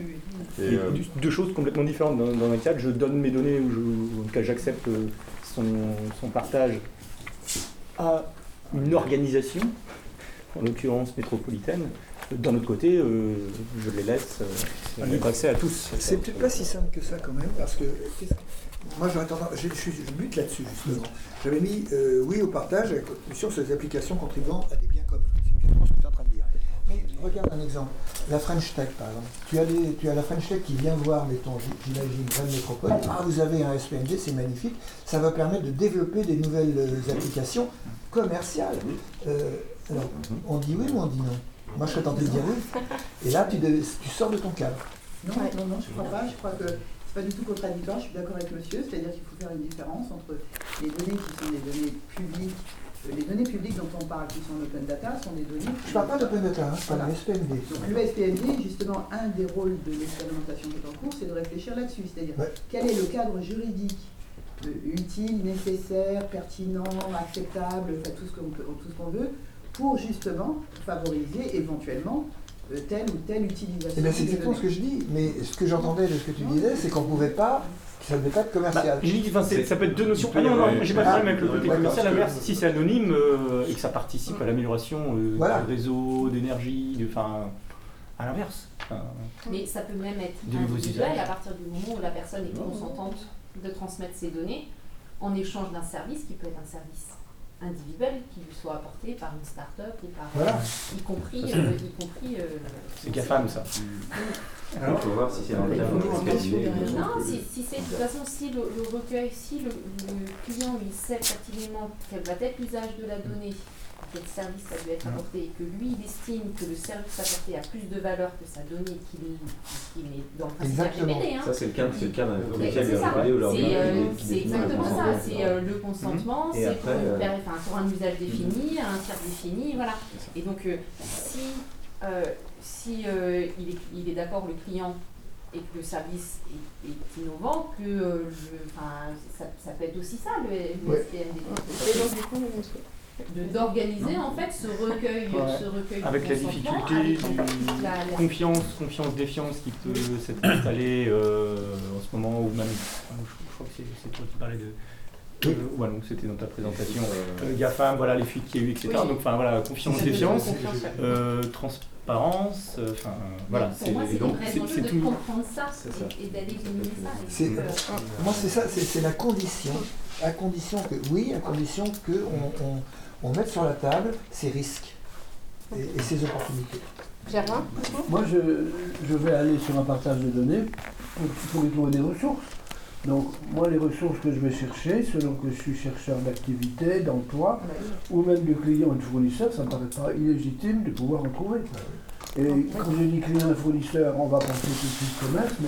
Speaker 5: Et,
Speaker 9: Et
Speaker 5: euh,
Speaker 9: du- deux choses complètement différentes. Dans, dans un cadre, je donne mes données, ou, je, ou en tout cas j'accepte euh, son, son partage à une organisation, en l'occurrence métropolitaine. D'un autre côté, euh, je les laisse euh, un libre accès à tous.
Speaker 4: C'est peut-être pas si simple que ça quand même, parce que qu'est-ce que- moi j'aurais tendance, je, je, je bute là-dessus justement. J'avais mis euh, oui au partage avec condition sur les applications contribuant à des biens communs. C'est exactement ce que tu es en train de dire. Mais regarde un exemple, la French Tech par exemple. Tu as, des, tu as la French Tech qui vient voir, mettons, j'imagine, Rennes Métropole. Ah, vous avez un S P M D, c'est magnifique. Ça va permettre de développer des nouvelles euh, applications commerciales. Euh, alors, on dit oui ou on dit non? Moi, je serais tenté de dire oui. Et là, tu, devais- tu sors de ton cadre.
Speaker 6: Non, non, non, je ne crois pas. Je crois que c'est pas du tout contradictoire. Je suis d'accord avec monsieur. C'est-à-dire qu'il faut faire une différence entre les données qui sont des données publiques. euh, Les données publiques dont on parle, qui sont en open data, sont des données.
Speaker 4: Je parle pas d'open data, hein, je parle
Speaker 6: Voilà.
Speaker 4: de S P M D.
Speaker 6: Donc, le S P M D, justement, un des rôles de l'expérimentation qui est en cours, c'est de réfléchir là-dessus. C'est-à-dire,
Speaker 4: Ouais.
Speaker 6: quel est le cadre juridique euh, utile, nécessaire, pertinent, acceptable, enfin, tout ce qu'on peut- tout ce qu'on veut, pour justement favoriser éventuellement euh, telle ou telle utilisation.
Speaker 4: Eh bien, c'est
Speaker 6: des
Speaker 4: exactement ce que
Speaker 6: données.
Speaker 4: je dis. Mais ce que j'entendais de ce que tu disais, c'est qu'on ne pouvait pas, que ça ne devait pas être commercial.
Speaker 9: Bah, j'ai dit, enfin, c'est- ça peut être deux notions. Ah
Speaker 5: Oui,
Speaker 9: non, non,
Speaker 5: oui.
Speaker 9: j'ai pas de problème avec le côté
Speaker 4: Ah,
Speaker 9: commercial.
Speaker 4: d'accord.
Speaker 9: L'inverse, si c'est anonyme euh, et que ça participe à l'amélioration euh,
Speaker 4: Voilà.
Speaker 9: du réseau, d'énergie, de- enfin, à l'inverse. Enfin,
Speaker 8: Mais ça peut même être
Speaker 9: De nouveaux
Speaker 8: individuel
Speaker 9: usages.
Speaker 8: à partir du moment où la personne est consentante de transmettre ses données en échange d'un service qui peut être un service individuel qui lui soit apporté par une start-up ou par
Speaker 7: Voilà.
Speaker 8: y compris euh, y compris euh,
Speaker 9: C'est GAFAM, ça.
Speaker 11: Alors, il faut voir si c'est dans le cadre fiscalisé.
Speaker 8: non, si, si c'est de toute façon, si le, le recueil, si le, le client il sait pertinemment quel va être l'usage de la donnée, quel service ça lui être apporté, et que lui il estime que le service apporté a plus de valeur que sa donnée qu'il qu'il est dans le principe R G P D. Hein.
Speaker 11: Ça, c'est le cas, c'est le cas d'un
Speaker 8: C'est
Speaker 11: logiciel
Speaker 8: c'est
Speaker 11: de
Speaker 8: ça.
Speaker 11: R G P D ou leur
Speaker 8: C'est,
Speaker 11: logiciel
Speaker 8: euh,
Speaker 11: qui
Speaker 8: c'est
Speaker 11: définit un
Speaker 8: exactement ça,
Speaker 11: consentement.
Speaker 8: c'est euh, le consentement,
Speaker 11: Et
Speaker 8: c'est
Speaker 11: après,
Speaker 8: pour, une
Speaker 11: euh,
Speaker 8: péri- enfin, pour un usage défini, un tiers défini, voilà. Et donc, euh, si, euh, si euh, il est, il est d'accord, le client, et que le service est, est innovant, que euh, le, enfin, ça, ça peut être aussi ça, le, le
Speaker 7: Ouais.
Speaker 8: S P M D.
Speaker 2: Et donc, du coup,
Speaker 8: de- d'organiser en fait ce recueil,
Speaker 13: Ouais.
Speaker 8: ce recueil de
Speaker 13: Avec la
Speaker 8: consentement,
Speaker 13: difficulté
Speaker 8: avec
Speaker 13: du
Speaker 8: la- la-
Speaker 13: confiance, confiance, défiance qui peut s'être installée euh, en ce moment, ou même, enfin, je, je crois que c'est c'est toi qui parlais de... Euh, ouais, donc c'était dans ta présentation. Euh, GAFAM, voilà les fuites qu'il y a eu, et cetera.
Speaker 8: Oui.
Speaker 13: Donc enfin voilà, confiance,
Speaker 8: Ça peut
Speaker 13: défiance,
Speaker 8: être confiance, ouais.
Speaker 13: euh, transparence, euh, enfin voilà.
Speaker 8: Pour moi, c'est
Speaker 13: donc
Speaker 8: une vraie
Speaker 13: c'est
Speaker 8: enjeu
Speaker 13: c'est
Speaker 8: de
Speaker 13: tout.
Speaker 8: comprendre ça et, et d'aller éliminer ça. Et
Speaker 4: C'est-
Speaker 8: donc, euh,
Speaker 4: Moi, c'est ça, c'est c'est la condition, à condition que, oui, à condition qu'on on, on mette sur la table ses risques et, et ses opportunités.
Speaker 2: Germain?
Speaker 7: Moi, je, je vais aller sur un partage de données pour, pour y trouver des ressources. Donc, moi, les ressources que je vais chercher, selon que je suis chercheur d'activité, d'emploi, ou même de client et de fournisseur, ça ne me paraît pas illégitime de pouvoir en trouver. Et quand je dis client et fournisseur, on va penser tout de suite commerce, mais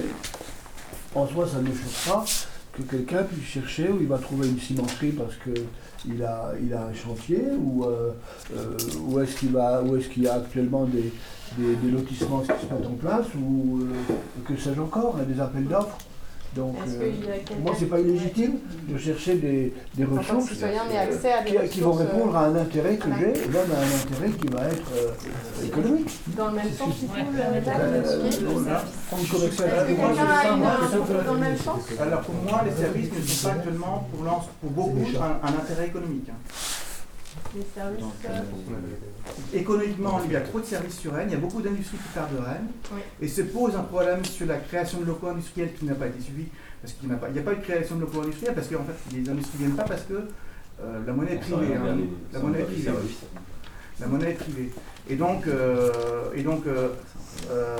Speaker 7: en soi, ça ne me choque pas que quelqu'un puisse chercher où il va trouver une cimenterie parce qu'il a, il a un chantier, ou euh, euh, où est-ce qu'il va, où est-ce qu'il y a actuellement des, des, des lotissements qui se mettent en place, ou euh, que sais-je encore, hein, des appels d'offres. Donc,
Speaker 2: Est-ce
Speaker 7: euh,
Speaker 2: qu'il y a quelqu'un
Speaker 7: moi, c'est pas illégitime de chercher des, des
Speaker 2: En tant que
Speaker 7: ressources
Speaker 2: citoyen, on a accès à des
Speaker 7: qui, qui vont
Speaker 2: ressources,
Speaker 7: répondre à un intérêt que
Speaker 2: euh,
Speaker 7: j'ai, et même à un intérêt qui va être euh, économique.
Speaker 2: Dans le même sens, du coup, le
Speaker 7: Euh, voilà. Fonds commercial.
Speaker 2: Est-ce que
Speaker 17: Moi,
Speaker 2: quelqu'un a
Speaker 17: je-
Speaker 2: une-
Speaker 17: moi,
Speaker 2: un
Speaker 17: je-
Speaker 2: propos dans le même sens?
Speaker 17: Alors pour moi, les services ne sont pas actuellement pour, l'en- pour beaucoup un, un intérêt économique. hein.
Speaker 2: Les services. euh,
Speaker 17: Économiquement, il y a trop de services sur Rennes, il y a beaucoup d'industries qui partent de Rennes,
Speaker 2: Oui.
Speaker 17: et se pose un problème sur la création de locaux industriels qui n'a pas été suivi, parce qu'il n'y a, pas- il n'y a pas eu de création de locaux industriels, parce qu'en fait, les industries ne viennent pas parce que euh, la monnaie est privée.
Speaker 11: Ça,
Speaker 17: hein.
Speaker 11: regarde les-
Speaker 17: La
Speaker 11: ça,
Speaker 17: monnaie est
Speaker 11: regarde les
Speaker 17: privée.
Speaker 11: services.
Speaker 17: La monnaie est privée. Et donc, euh, et donc, euh, euh,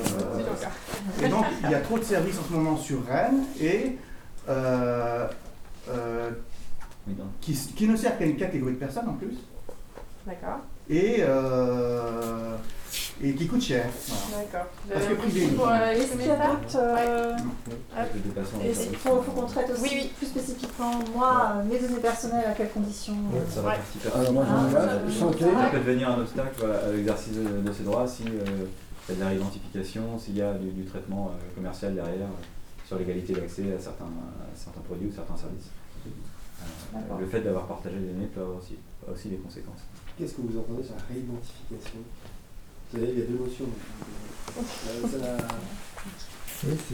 Speaker 17: et donc, il y a trop de services en ce moment sur Rennes, et euh, euh, qui, qui ne servent qu'à une catégorie de personnes en plus.
Speaker 2: D'accord.
Speaker 17: Et, euh, et qui coûte cher. Voilà.
Speaker 2: D'accord.
Speaker 17: Parce que privé.
Speaker 15: Pour, euh, Est-ce qu'il y a d'autres euh,
Speaker 11: Le dépassement des
Speaker 15: Il
Speaker 11: services.
Speaker 15: faut, faut qu'on traite aussi
Speaker 2: Oui, oui.
Speaker 15: plus spécifiquement, moi, euh, mes données personnelles, à quelles conditions euh,
Speaker 11: Ça va partie
Speaker 7: Alors moi, j'en
Speaker 15: Ah,
Speaker 7: regarde, santé.
Speaker 11: Ça peut devenir un obstacle voilà, à l'exercice de, de ces droits si euh, il y a de la réidentification, s'il y a du, du traitement euh, commercial derrière euh, sur l'égalité d'accès à certains, à certains produits ou certains services. Euh,
Speaker 15: D'accord.
Speaker 11: le fait d'avoir partagé des données peut avoir aussi, a aussi des conséquences.
Speaker 14: Qu'est-ce que vous entendez sur la réidentification? Vous savez, il y a deux notions. Euh, ça-
Speaker 4: Oui, c'est.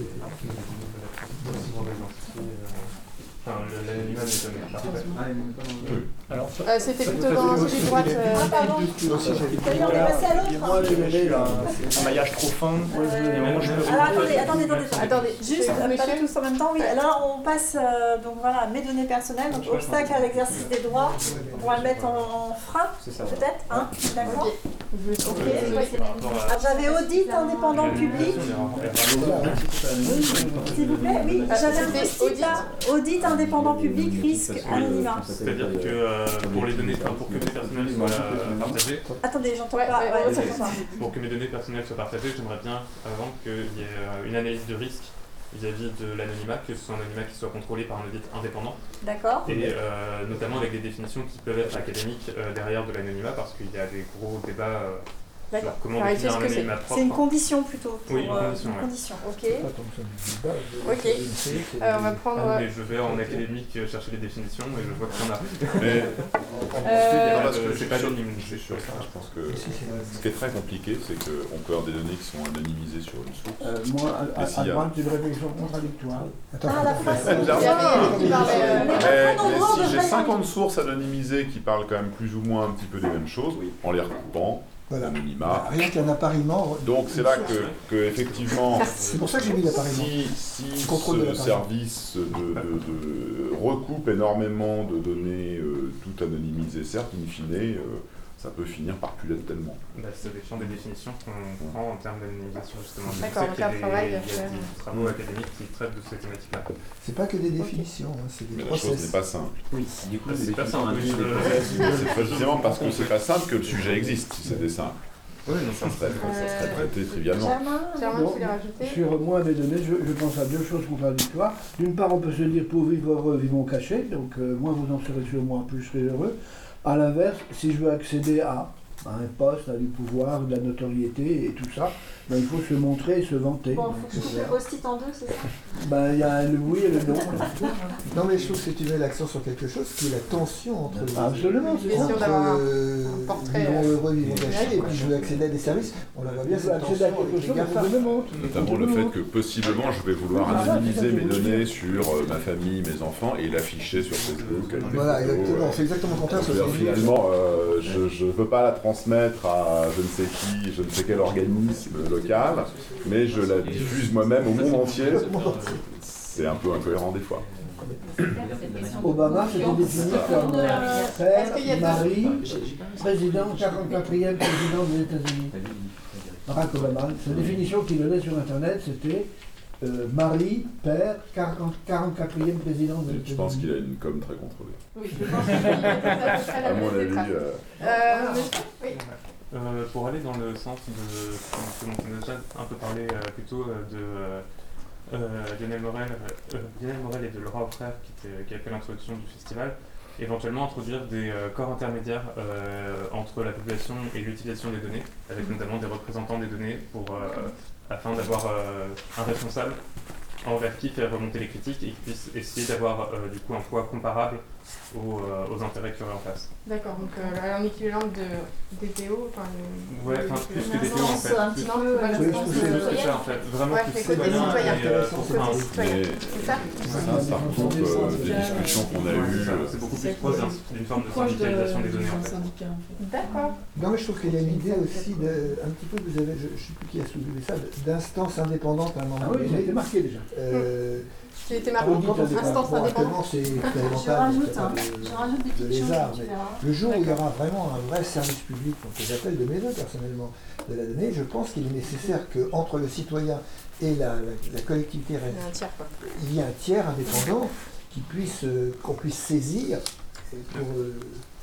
Speaker 10: Enfin, le- l'anonymat des données.
Speaker 11: Ah, il n'est pas dans le-
Speaker 13: Alors, ça-
Speaker 2: Euh, C'était
Speaker 13: ça peut
Speaker 2: plutôt dans
Speaker 13: passer
Speaker 2: celui de
Speaker 13: aussi
Speaker 2: droite.
Speaker 13: des-
Speaker 2: euh,
Speaker 15: Ah, pardon. D'ailleurs, on est passé à l'autre.
Speaker 7: Moi, les données, là,
Speaker 13: un maillage trop fin.
Speaker 7: moi, je
Speaker 13: Et moi, je peux-
Speaker 15: Alors attendez, attendez, attendez,
Speaker 2: Attendez,
Speaker 15: juste,
Speaker 2: c'est vous,
Speaker 15: euh, pas
Speaker 2: monsieur
Speaker 15: tous en même temps, oui. Alors on passe, euh, donc voilà, mes données personnelles, donc obstacle à l'exercice des droits, on pourra le mettre en frein,
Speaker 11: C'est ça.
Speaker 15: peut-être, hein, d'accord.
Speaker 2: Ok.
Speaker 15: Ok.
Speaker 10: Par rapport à-
Speaker 15: Alors j'avais audit indépendant public, s'il vous plaît, oui,
Speaker 2: Ah,
Speaker 15: j'avais un
Speaker 2: c'était
Speaker 15: post-it
Speaker 2: audit.
Speaker 15: là, audit indépendant public, risque, anonymat.
Speaker 10: C'est-à-dire que euh, pour les données, enfin, pour que mes personnels soient euh, partagés,
Speaker 15: Attendez, j'entends
Speaker 2: Ouais,
Speaker 15: pas,
Speaker 2: ouais,
Speaker 15: ouais,
Speaker 2: ouais,
Speaker 15: j'entends pas.
Speaker 10: pour que mes données personnelles soient partagées, j'aimerais bien avant qu'il y ait euh, une analyse de risque vis-à-vis de l'anonymat, que ce soit un anonymat qui soit contrôlé par un audit indépendant,
Speaker 15: D'accord.
Speaker 10: et euh, notamment avec des définitions qui peuvent être académiques euh, derrière de l'anonymat, parce qu'il y a des gros débats euh, sur
Speaker 15: D'accord.
Speaker 10: comment
Speaker 2: Clarifier
Speaker 10: définir
Speaker 2: ce
Speaker 10: un
Speaker 2: que c'est.
Speaker 10: anonymat propre.
Speaker 15: C'est une condition plutôt pour
Speaker 10: Oui, une
Speaker 15: euh,
Speaker 10: condition,
Speaker 15: une
Speaker 10: ouais.
Speaker 15: condition, ok.
Speaker 4: Pas tant que ça me dit pas, je-
Speaker 2: Ok.
Speaker 4: je sais que-
Speaker 2: Euh, on va prendre.
Speaker 10: Ah,
Speaker 2: euh,
Speaker 10: mais je vais en académique euh, chercher les définitions et je vois qu'il y en a.
Speaker 5: Mais
Speaker 2: Euh,
Speaker 5: parce que
Speaker 10: c'est
Speaker 5: je
Speaker 10: pas
Speaker 5: suis sûr-
Speaker 10: anonyme.
Speaker 5: je suis sûr que ça, je pense que ce qui est très compliqué, c'est qu'on peut avoir des données qui sont anonymisées sur une source.
Speaker 7: Euh, moi, à, à,
Speaker 5: Mais s'il y a-
Speaker 7: à droite, j'ai une réflexion contradictoire.
Speaker 15: Ah, la phrase,
Speaker 5: Il y a
Speaker 2: il y avait- il parlait, euh,
Speaker 15: On est pas
Speaker 5: Mais,
Speaker 15: très
Speaker 5: mais
Speaker 15: nombreux, on
Speaker 5: si j'ai
Speaker 15: devrait y
Speaker 5: cinquante sources anonymisées qui parlent quand même plus ou moins un petit peu des mêmes choses, en les recoupant,
Speaker 4: Voilà.
Speaker 5: anonymat.
Speaker 4: Rien qu'un appariement.
Speaker 5: Donc c'est là que, que effectivement,
Speaker 4: C'est pour ça que j'ai mis l'appariement.
Speaker 5: si, si
Speaker 4: Contrôle de
Speaker 5: ce
Speaker 4: l'appariement.
Speaker 5: service de, de- de recoupe énormément de données euh, toutes anonymisées, certes, in fine, euh, ça peut finir par plus l'être tellement.
Speaker 10: Bah, c'est des champs des définitions qu'on prend en termes d'anonymisation justement. Je
Speaker 2: D'accord,
Speaker 10: sais
Speaker 2: donc
Speaker 10: qu'il y a
Speaker 2: un
Speaker 10: des-
Speaker 2: travail à
Speaker 10: il y a
Speaker 2: faire.
Speaker 10: des travaux académiques qui traitent de ces thématiques-là.
Speaker 4: C'est pas que des définitions, hein, c'est des
Speaker 5: Mais la chose
Speaker 4: process.
Speaker 5: n'est pas simple.
Speaker 16: Oui, du coup,
Speaker 10: Bah,
Speaker 16: les
Speaker 10: c'est pas
Speaker 16: définitions
Speaker 10: simple, oui,
Speaker 16: induisent
Speaker 10: je-
Speaker 16: des
Speaker 5: C'est précisément parce que c'est pas simple que le sujet existe, si c'était simple.
Speaker 10: Oui, non,
Speaker 5: ça serait, ça serait traité trivialement.
Speaker 2: Germain, Germain,
Speaker 7: Bon,
Speaker 2: tu voulais rajouter
Speaker 7: sur moi, mes données, je, je pense à deux choses contradictoires. D'une part, on peut se dire pour vivre heureux, vivons cachés, donc euh, moins vous en serez sur moi, plus je serai heureux. À l'inverse, si je veux accéder à, à un poste, à du pouvoir, de la notoriété et tout ça, ben, il faut se montrer et se vanter.
Speaker 15: Bon,
Speaker 7: Donc,
Speaker 15: faut que je coupe
Speaker 7: euh,
Speaker 15: le post-it en deux, c'est ça
Speaker 7: ben, il y a le oui et le non.
Speaker 4: Non, mais je trouve que tu mets l'accent sur quelque chose qui est la tension entre les
Speaker 7: Absolument, c'est
Speaker 4: entre,
Speaker 2: sûr d'avoir un-
Speaker 4: euh,
Speaker 2: un portrait,
Speaker 4: vivons
Speaker 2: euh,
Speaker 4: heureux, vivons
Speaker 2: visuel,
Speaker 4: cachés, et
Speaker 2: quoi.
Speaker 4: puis je veux accéder à des services. On la voit bien,
Speaker 7: Je
Speaker 4: cette
Speaker 7: veux accéder à
Speaker 4: tension
Speaker 7: quelque
Speaker 4: avec
Speaker 7: chose,
Speaker 4: les
Speaker 7: il faut que
Speaker 4: GAFA.
Speaker 7: je me montre.
Speaker 5: Notamment le fait que possiblement je vais vouloir
Speaker 7: Ah,
Speaker 5: anonymiser
Speaker 7: c'est ça
Speaker 5: mes
Speaker 7: que je veux
Speaker 5: données sur euh, ma famille, mes enfants et l'afficher sur Facebook. avec des
Speaker 4: Voilà,
Speaker 5: photos,
Speaker 4: exactement,
Speaker 5: euh,
Speaker 4: c'est exactement le contraire.
Speaker 5: je veux dire, finalement, euh, je ne veux pas la transmettre à je ne sais qui, je ne sais quel organisme local, mais je la diffuse moi-même au monde entier. C'est un peu incohérent des fois.
Speaker 7: Obama s'était défini comme euh, père, mari, président, quarante-quatrième président des États-Unis. Barack Obama. Sa définition qu'il donnait sur Internet, c'était euh, mari, père, quarante-quatrième président des États-Unis.
Speaker 5: Je pense qu'il a une com très contrôlée.
Speaker 2: Oui, je pense qu'il est très très
Speaker 5: À mon avis, euh,
Speaker 2: Euh, monsieur, oui.
Speaker 10: Euh, pour aller dans le sens de ce dont on a déjà un peu parlé euh, plutôt euh, de euh, euh, Lionel Morel, euh, Lionel Morel et de Laura Auffrère qui, était, qui a fait l'introduction du festival, éventuellement introduire des euh, corps intermédiaires euh, entre la population et l'utilisation des données, avec notamment des représentants des données pour, euh, afin d'avoir euh, un responsable envers qui faire remonter les critiques et qui puisse essayer d'avoir euh, du coup un poids comparable aux, euh, aux intérêts qu'il y aurait en face.
Speaker 2: D'accord, donc euh, là, un équivalent de D P O, enfin le...
Speaker 10: Ouais, enfin plus que des théos en fait.
Speaker 2: un petit
Speaker 10: Plus-
Speaker 2: peu, voilà,
Speaker 10: plus-
Speaker 2: je pense,
Speaker 10: plus-
Speaker 2: euh,
Speaker 10: plus que ça en fait. Vraiment
Speaker 2: ouais,
Speaker 10: plus
Speaker 2: mais côté
Speaker 10: citoyen
Speaker 2: citoyen,
Speaker 10: et, euh,
Speaker 2: côté
Speaker 10: enfin,
Speaker 2: citoyen,
Speaker 5: mais
Speaker 2: c'est ça
Speaker 5: ça, ça regroupe euh, des discussions qu'on a
Speaker 10: Ouais,
Speaker 5: eues.
Speaker 10: c'est ça,
Speaker 5: euh,
Speaker 10: c'est beaucoup plus proche d'un- d'une forme de
Speaker 12: Proche de-
Speaker 10: syndicalisation des données en
Speaker 12: d'un
Speaker 10: fait.
Speaker 12: syndicat, en fait.
Speaker 2: D'accord.
Speaker 4: Non, mais je trouve qu'il y a une idée aussi, de, un petit peu, vous avez, je ne sais plus qui a soulevé ça, d'instance indépendante à un moment
Speaker 7: Ah oui, ça a
Speaker 4: donné.
Speaker 7: été marqué déjà.
Speaker 4: Euh,
Speaker 2: Qui était
Speaker 4: Quand on dit
Speaker 2: marqué,
Speaker 4: indépendant,
Speaker 2: instance
Speaker 4: bon,
Speaker 2: indépendante.
Speaker 4: actuellement, c'est
Speaker 15: Je
Speaker 4: expérimental,
Speaker 15: rajoute,
Speaker 4: donc il y a
Speaker 15: hein.
Speaker 4: pas de-
Speaker 15: Je rajoute des
Speaker 4: de
Speaker 15: petites choses,
Speaker 4: lézard,
Speaker 15: tu
Speaker 4: mais
Speaker 15: verras.
Speaker 4: le jour où il y aura vraiment un vrai service public, donc que j'appelle de mes voeux personnellement, de la donnée, je pense qu'il est nécessaire qu'entre le citoyen et la, la, la collectivité,
Speaker 2: Il y a un tiers, quoi.
Speaker 4: il y ait un tiers indépendant qui puisse, euh, qu'on puisse saisir pour... euh,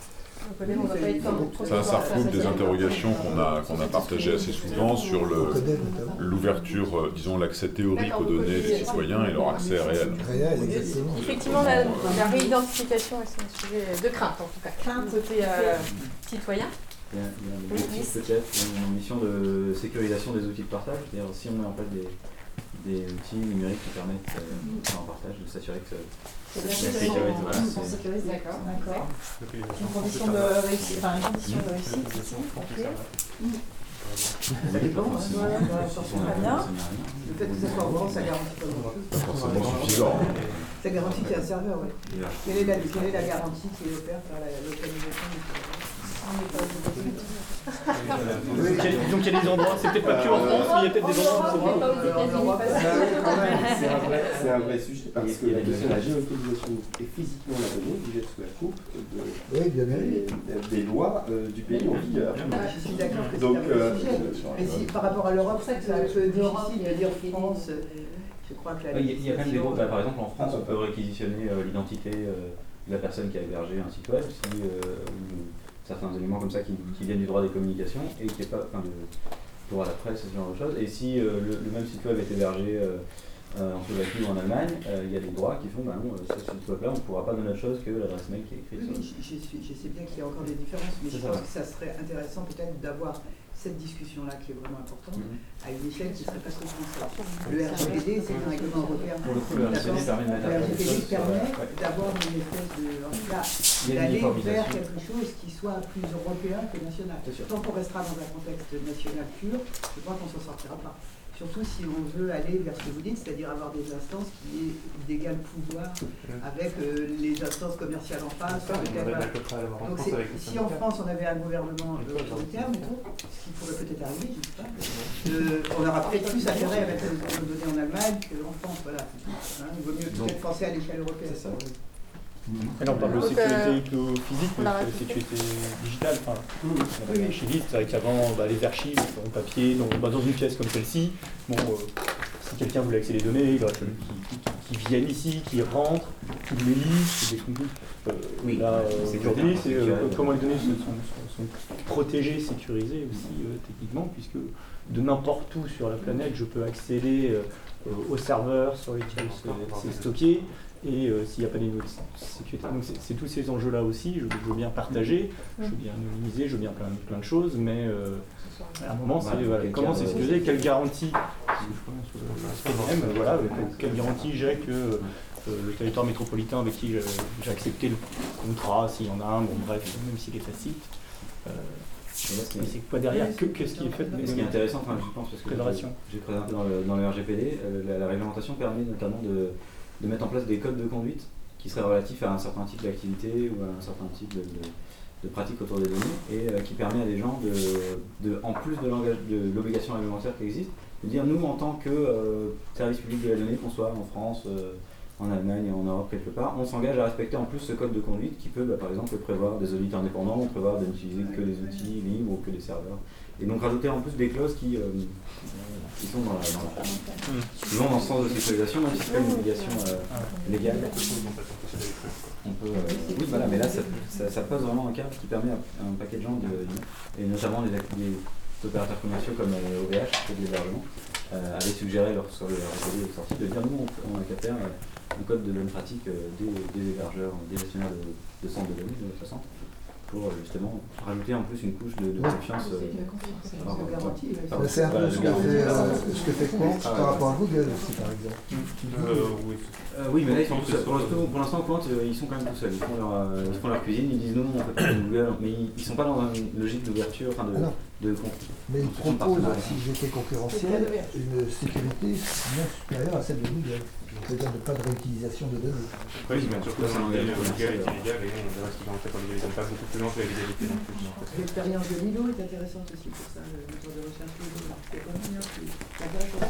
Speaker 2: On va pas être comme
Speaker 5: Ça, ça recoupe des interrogations qu'on a, qu'on a partagées assez souvent sur le- l'ouverture, euh, disons l'accès théorique aux données des citoyens et leur accès réel.
Speaker 4: Réel, exactement.
Speaker 2: Effectivement, la, la réidentification, c'est un sujet de crainte, en tout cas.
Speaker 15: Crainte.
Speaker 2: Côté euh, citoyen.
Speaker 11: Il y a, il y a un
Speaker 2: Oui,
Speaker 11: objectif
Speaker 2: oui.
Speaker 11: peut-être, il y a une ambition de sécurisation des outils de partage. C'est-à-dire si on met en place des, des outils numériques qui permettent euh, de faire un partage, de s'assurer que
Speaker 15: C'est
Speaker 11: la
Speaker 15: bien
Speaker 11: sécurité,
Speaker 15: sûr,
Speaker 11: voilà,
Speaker 15: pour
Speaker 11: c'est-
Speaker 15: sécuriser.
Speaker 2: D'accord.
Speaker 15: D'accord.
Speaker 10: L'utilisation
Speaker 15: Une condition de réussite, enfin une condition de réussite ici, ok.
Speaker 11: Ça dépend, hein.
Speaker 15: Voilà, bah, attention, très bien.
Speaker 6: Le fait que ça soit en France, ça garantit pas grand-chose.
Speaker 5: Pas forcément suffisant.
Speaker 6: Ça garantit qu'il y a un serveur, oui.
Speaker 11: Yeah.
Speaker 6: Quelle est la, quelle est la garantie qui est offerte par la localisation du serveur?
Speaker 13: Donc il y a des endroits, c'est peut-être pas que en France, mais il y a peut-être des endroits où c'est vrai.
Speaker 14: C'est un vrai, c'est un vrai sujet parce que la question de la géolocalisation et physiquement la donnée vous êtes sous la coupe de,
Speaker 4: Oui, bien
Speaker 14: des, des lois euh, du pays en vigueur.
Speaker 6: Je suis d'accord que c'est
Speaker 14: Donc,
Speaker 6: un vrai
Speaker 14: euh,
Speaker 6: sujet. Mais si, par rapport à l'Europe, c'est un peu difficile de dire France. euh, Je crois que la
Speaker 11: Il y a, il y a quand même des groupes. Bah,
Speaker 6: législation-
Speaker 11: par exemple, en France, on peut réquisitionner euh, l'identité euh, de la personne qui a hébergé un site web, si, euh, ou certains éléments comme ça qui, qui viennent du droit des communications et qui est pas, enfin, de droit à la presse, ce genre de choses. Et si euh, le, le même site web est hébergé euh, euh, en Slovaquie ou en Allemagne, euh, il y a des droits qui font, bah non, euh, ce site web-là, on ne pourra pas donner autre chose que l'adresse mail qui est écrite.
Speaker 6: Oui,
Speaker 11: sur
Speaker 6: oui, je, je suis- je sais bien qu'il y a encore des différences, mais
Speaker 11: C'est
Speaker 6: je
Speaker 11: ça,
Speaker 6: pense
Speaker 11: ouais.
Speaker 6: que ça serait intéressant peut-être d'avoir cette discussion-là qui est vraiment importante,
Speaker 11: Mhm.
Speaker 6: à une échelle qui ne serait pas que française. Le R G P D, c'est un règlement européen.
Speaker 11: Pour le coup, le R G P D
Speaker 6: D'accord.
Speaker 11: permet de mettre
Speaker 6: Le
Speaker 11: à
Speaker 6: R G P D
Speaker 11: place des choses,
Speaker 6: permet
Speaker 11: ouais.
Speaker 6: d'avoir une espèce de, en tout cas,
Speaker 11: Il y a une
Speaker 6: d'aller
Speaker 11: uniformisation.
Speaker 6: vers quelque chose qui soit plus européen que national.
Speaker 11: C'est sûr.
Speaker 6: Tant qu'on restera dans un contexte national pur, je crois qu'on ne s'en sortira pas. surtout si on veut aller vers ce que vous dites, c'est-à-dire avoir des instances qui aient d'égal pouvoir avec euh, les instances commerciales en face.
Speaker 10: Ça, on
Speaker 6: voilà.
Speaker 10: va à peu près avoir en
Speaker 6: Donc
Speaker 10: France
Speaker 6: c'est-
Speaker 10: avec les
Speaker 6: si en
Speaker 10: syndicats.
Speaker 6: France on avait un gouvernement autoritaire, mettons, ce qui pourrait peut-être arriver, je ne sais pas, euh, on aura peut-être plus intérêt à mettre nos données en Allemagne qu'en France. Voilà, c'est tout. Hein, il vaut mieux peut-être penser à l'échelle européenne.
Speaker 9: C'est ça, oui.
Speaker 13: Et là, on parle de
Speaker 6: Donc,
Speaker 13: sécurité
Speaker 6: euh,
Speaker 13: physique,
Speaker 6: on
Speaker 13: mais
Speaker 6: l'a
Speaker 13: c'est la
Speaker 6: répété.
Speaker 13: sécurité digitale. Enfin,
Speaker 6: Oui.
Speaker 13: on a l'archiviste, c'est vrai qu'avant, bah, les archives en papier, dans, bah, dans une pièce comme celle-ci, bon, euh, si quelqu'un voulait accéder aux données, il aurait fallu qu'il qu'il- qu'il vienne ici, qu'il rentre, qu'il les lise, qu'il les complète. Euh,
Speaker 11: Oui,
Speaker 13: là, euh,
Speaker 11: c'est
Speaker 13: aujourd'hui,
Speaker 11: clair,
Speaker 13: c'est
Speaker 11: c'est
Speaker 13: euh,
Speaker 11: clair.
Speaker 13: comment les données sont, sont- sont protégées, sécurisées aussi euh, techniquement, puisque de n'importe où sur la planète, je peux accéder euh, aux serveurs sur lesquels c'est- c'est stocké. Et euh, s'il n'y a pas des niveaux de sécurité. Donc c'est- c'est tous ces enjeux-là aussi, je, je veux bien partager, je veux bien anonymiser, je veux bien plein, plein de choses, mais euh, à un moment, c'est
Speaker 11: Voilà,
Speaker 13: voilà,
Speaker 11: quel
Speaker 13: comment
Speaker 11: cadre,
Speaker 13: c'est sécurisé, quelle garantie, parce que je pense, euh, même, voilà, quelle- quelle garantie j'ai que euh, le territoire métropolitain avec qui j'ai j'ai accepté le contrat, s'il y en a un, bon bref, même s'il est tacite, euh, mais c'est quoi derrière, que- qu'est-ce qui est fait
Speaker 11: Mais ce qui est intéressant, enfin, je pense, parce que
Speaker 13: Fédération.
Speaker 11: j'ai creusé un peu dans le, dans le R G P D, euh, la, la réglementation permet notamment de, de mettre en place des codes de conduite qui seraient relatifs à un certain type d'activité ou à un certain type de, de, de pratique autour des données, et euh, qui permet à des gens, de, de, en plus de l'engage- de l'obligation réglementaire qui existe, de dire nous, en tant que euh, service public de la donnée, qu'on soit en France, euh, en Allemagne et en Europe quelque part, on s'engage à respecter en plus ce code de conduite qui peut, bah, par exemple, prévoir des audits indépendants, prévoir de n'utiliser que des outils libres ou que des serveurs. Et donc rajouter en plus des clauses qui, euh, qui sont dans la, dans la, qui vont dans ce sens de sécurisation, même si c'est pas une obligation euh, légale. On peut, euh, oui, voilà, mais là, ça, ça, ça pose vraiment un cadre qui permet à un paquet de gens, de, et notamment les, les opérateurs commerciaux comme euh, O V H, qui fait de l'hébergement, euh, avaient suggéré lorsque le R G P D est sorti de dire nous, on, on a qu'à faire euh, un code de bonne pratique euh, des, des hébergeurs, des gestionnaires de, de centres de données, de neuf cent soixante, pour euh, justement rajouter en plus une couche de, de confiance. Euh, par-
Speaker 6: de garantie, oui.
Speaker 11: par-
Speaker 4: Mais c'est un peu
Speaker 11: voilà,
Speaker 4: ce
Speaker 11: de
Speaker 4: que
Speaker 11: garantie.
Speaker 4: fait, euh, ce que fait Quant
Speaker 11: Ah, ouais.
Speaker 4: par rapport à Google aussi, par exemple.
Speaker 10: Euh, oui.
Speaker 11: Euh, oui, mais là, ils sont tous seuls. Pour l'instant, pour l'instant, Quant, euh, ils sont quand même tout seuls. Ils font leur, euh, ils font leur cuisine, ils disent non, on fait pas de Google, mais ils, ils sont pas dans une logique d'ouverture, enfin de,
Speaker 4: Ah non.
Speaker 11: de, de,
Speaker 4: Mais ils
Speaker 11: construction de
Speaker 4: proposent,
Speaker 11: partenariat.
Speaker 4: si j'étais concurrentiel, une sécurité bien supérieure à celle de Google. C'est-à-dire de pas de réutilisation de données.
Speaker 10: Oui, mais surtout,
Speaker 11: Ça, c'est un
Speaker 10: Google
Speaker 11: engagement
Speaker 10: est
Speaker 11: commercial.
Speaker 10: illégal et on verra ce qu'ils vont faire comme ils ne pas beaucoup plus loin que la légalité non plus.
Speaker 6: L'expérience de Lilo est intéressante aussi pour ça, le moteur de recherche Lilo. C'est quand même bien, c'est intéressant.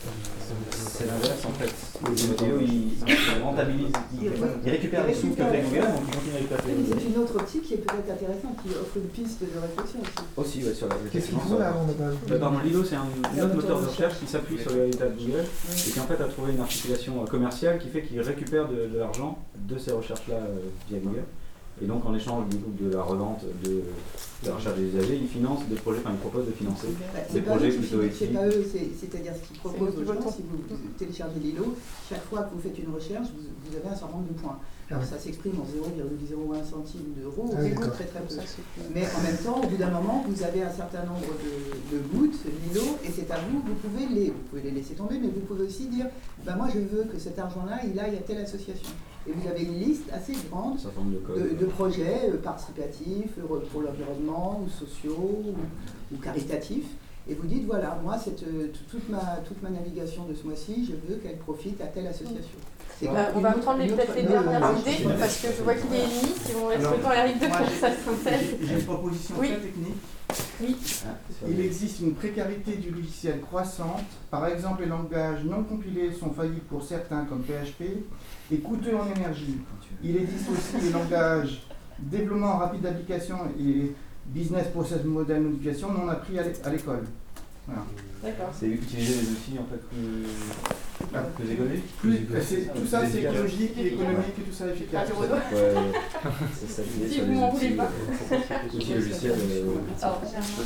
Speaker 11: C'est l'inverse en fait. Les vidéos, ils, ils rentabilisent, ils, ils récupèrent les sous que fait Google, donc ils continuent à récupérer
Speaker 6: Oui,
Speaker 11: les
Speaker 6: mais c'est
Speaker 11: données.
Speaker 6: une autre optique qui est peut-être intéressante, qui offre une piste de réflexion aussi.
Speaker 11: Aussi, ouais, sur la
Speaker 4: Qu'est-ce qu'ils font là? On n'a pas
Speaker 11: Bah, pardon, Lilo, c'est un, un autre moteur de recherche qui s'appuie sur les résultats de Google et qui en fait a trouvé une articulation euh, commerciale qui fait qu'il récupère de, de l'argent de ces recherches-là euh, via Google. Et donc en échange du coup, de la revente de, de la recherche des usagers, ils financent des projets, enfin ils proposent de financer
Speaker 6: Bah,
Speaker 11: des
Speaker 6: c'est pas eux
Speaker 11: projets
Speaker 6: qui
Speaker 11: plutôt
Speaker 6: financent, c'est
Speaker 11: éthiques.
Speaker 6: pas eux, c'est- c'est-à-dire ce qu'ils proposent
Speaker 2: C'est
Speaker 6: aux gens,
Speaker 2: votre
Speaker 6: si vous, vous téléchargez Lilo, chaque fois que vous faites une recherche, vous, vous avez un certain nombre de points. Alors ça s'exprime en zéro virgule zéro un centime d'euros,
Speaker 4: Ah,
Speaker 6: c'est
Speaker 4: d'accord.
Speaker 6: très très peu. Mais en même temps, au bout d'un moment, vous avez un certain nombre de, de gouttes, Lilo, et c'est à vous, vous pouvez, les, vous pouvez les laisser tomber, mais vous pouvez aussi dire, ben moi je veux que cet argent-là, il aille à telle association. Et vous avez une liste assez grande
Speaker 11: Un certain nombre de codes.
Speaker 6: de, de projets euh, participatifs, euh, pour l'environnement, ou sociaux, ou, ou caritatifs. Et vous dites, voilà, moi, cette, euh, tout- toute, ma, toute ma navigation de ce mois-ci, je veux qu'elle profite à telle association. C'est
Speaker 2: Euh, on va
Speaker 6: une
Speaker 2: prendre les-
Speaker 6: autre-
Speaker 2: peut-être les
Speaker 6: une
Speaker 2: dernières
Speaker 6: autre-
Speaker 2: idées, parce que je vois qu'il est ennemi, si on laisse
Speaker 17: Alors,
Speaker 2: le temps à Eric de
Speaker 17: moi,
Speaker 2: faire
Speaker 17: j'ai-
Speaker 2: sa synthèse.
Speaker 17: j'ai- J'ai une proposition
Speaker 2: Oui.
Speaker 17: très technique.
Speaker 2: Oui.
Speaker 17: Il existe une précarité du logiciel croissante. Par exemple, les langages non compilés sont faillibles pour certains, comme P H P, et coûteux en énergie. Il existe aussi les langages développement rapide d'application et business process model modification non appris à l'é- à l'école. Voilà.
Speaker 2: D'accord.
Speaker 11: C'est utiliser des outils en fait plus,
Speaker 17: Ah,
Speaker 11: plus écologiques.
Speaker 17: plus- c'est- tout ça,
Speaker 11: Plus
Speaker 17: c'est
Speaker 11: efficaces.
Speaker 17: écologique et économique et tout ça efficace.
Speaker 2: Radio Renault.
Speaker 11: Ouais, c'est s'appuyer
Speaker 2: Si
Speaker 11: sur
Speaker 2: vous
Speaker 11: les
Speaker 2: m'en
Speaker 11: outils,
Speaker 2: voulez pas.
Speaker 11: euh, outils logiciels. euh,
Speaker 2: Alors,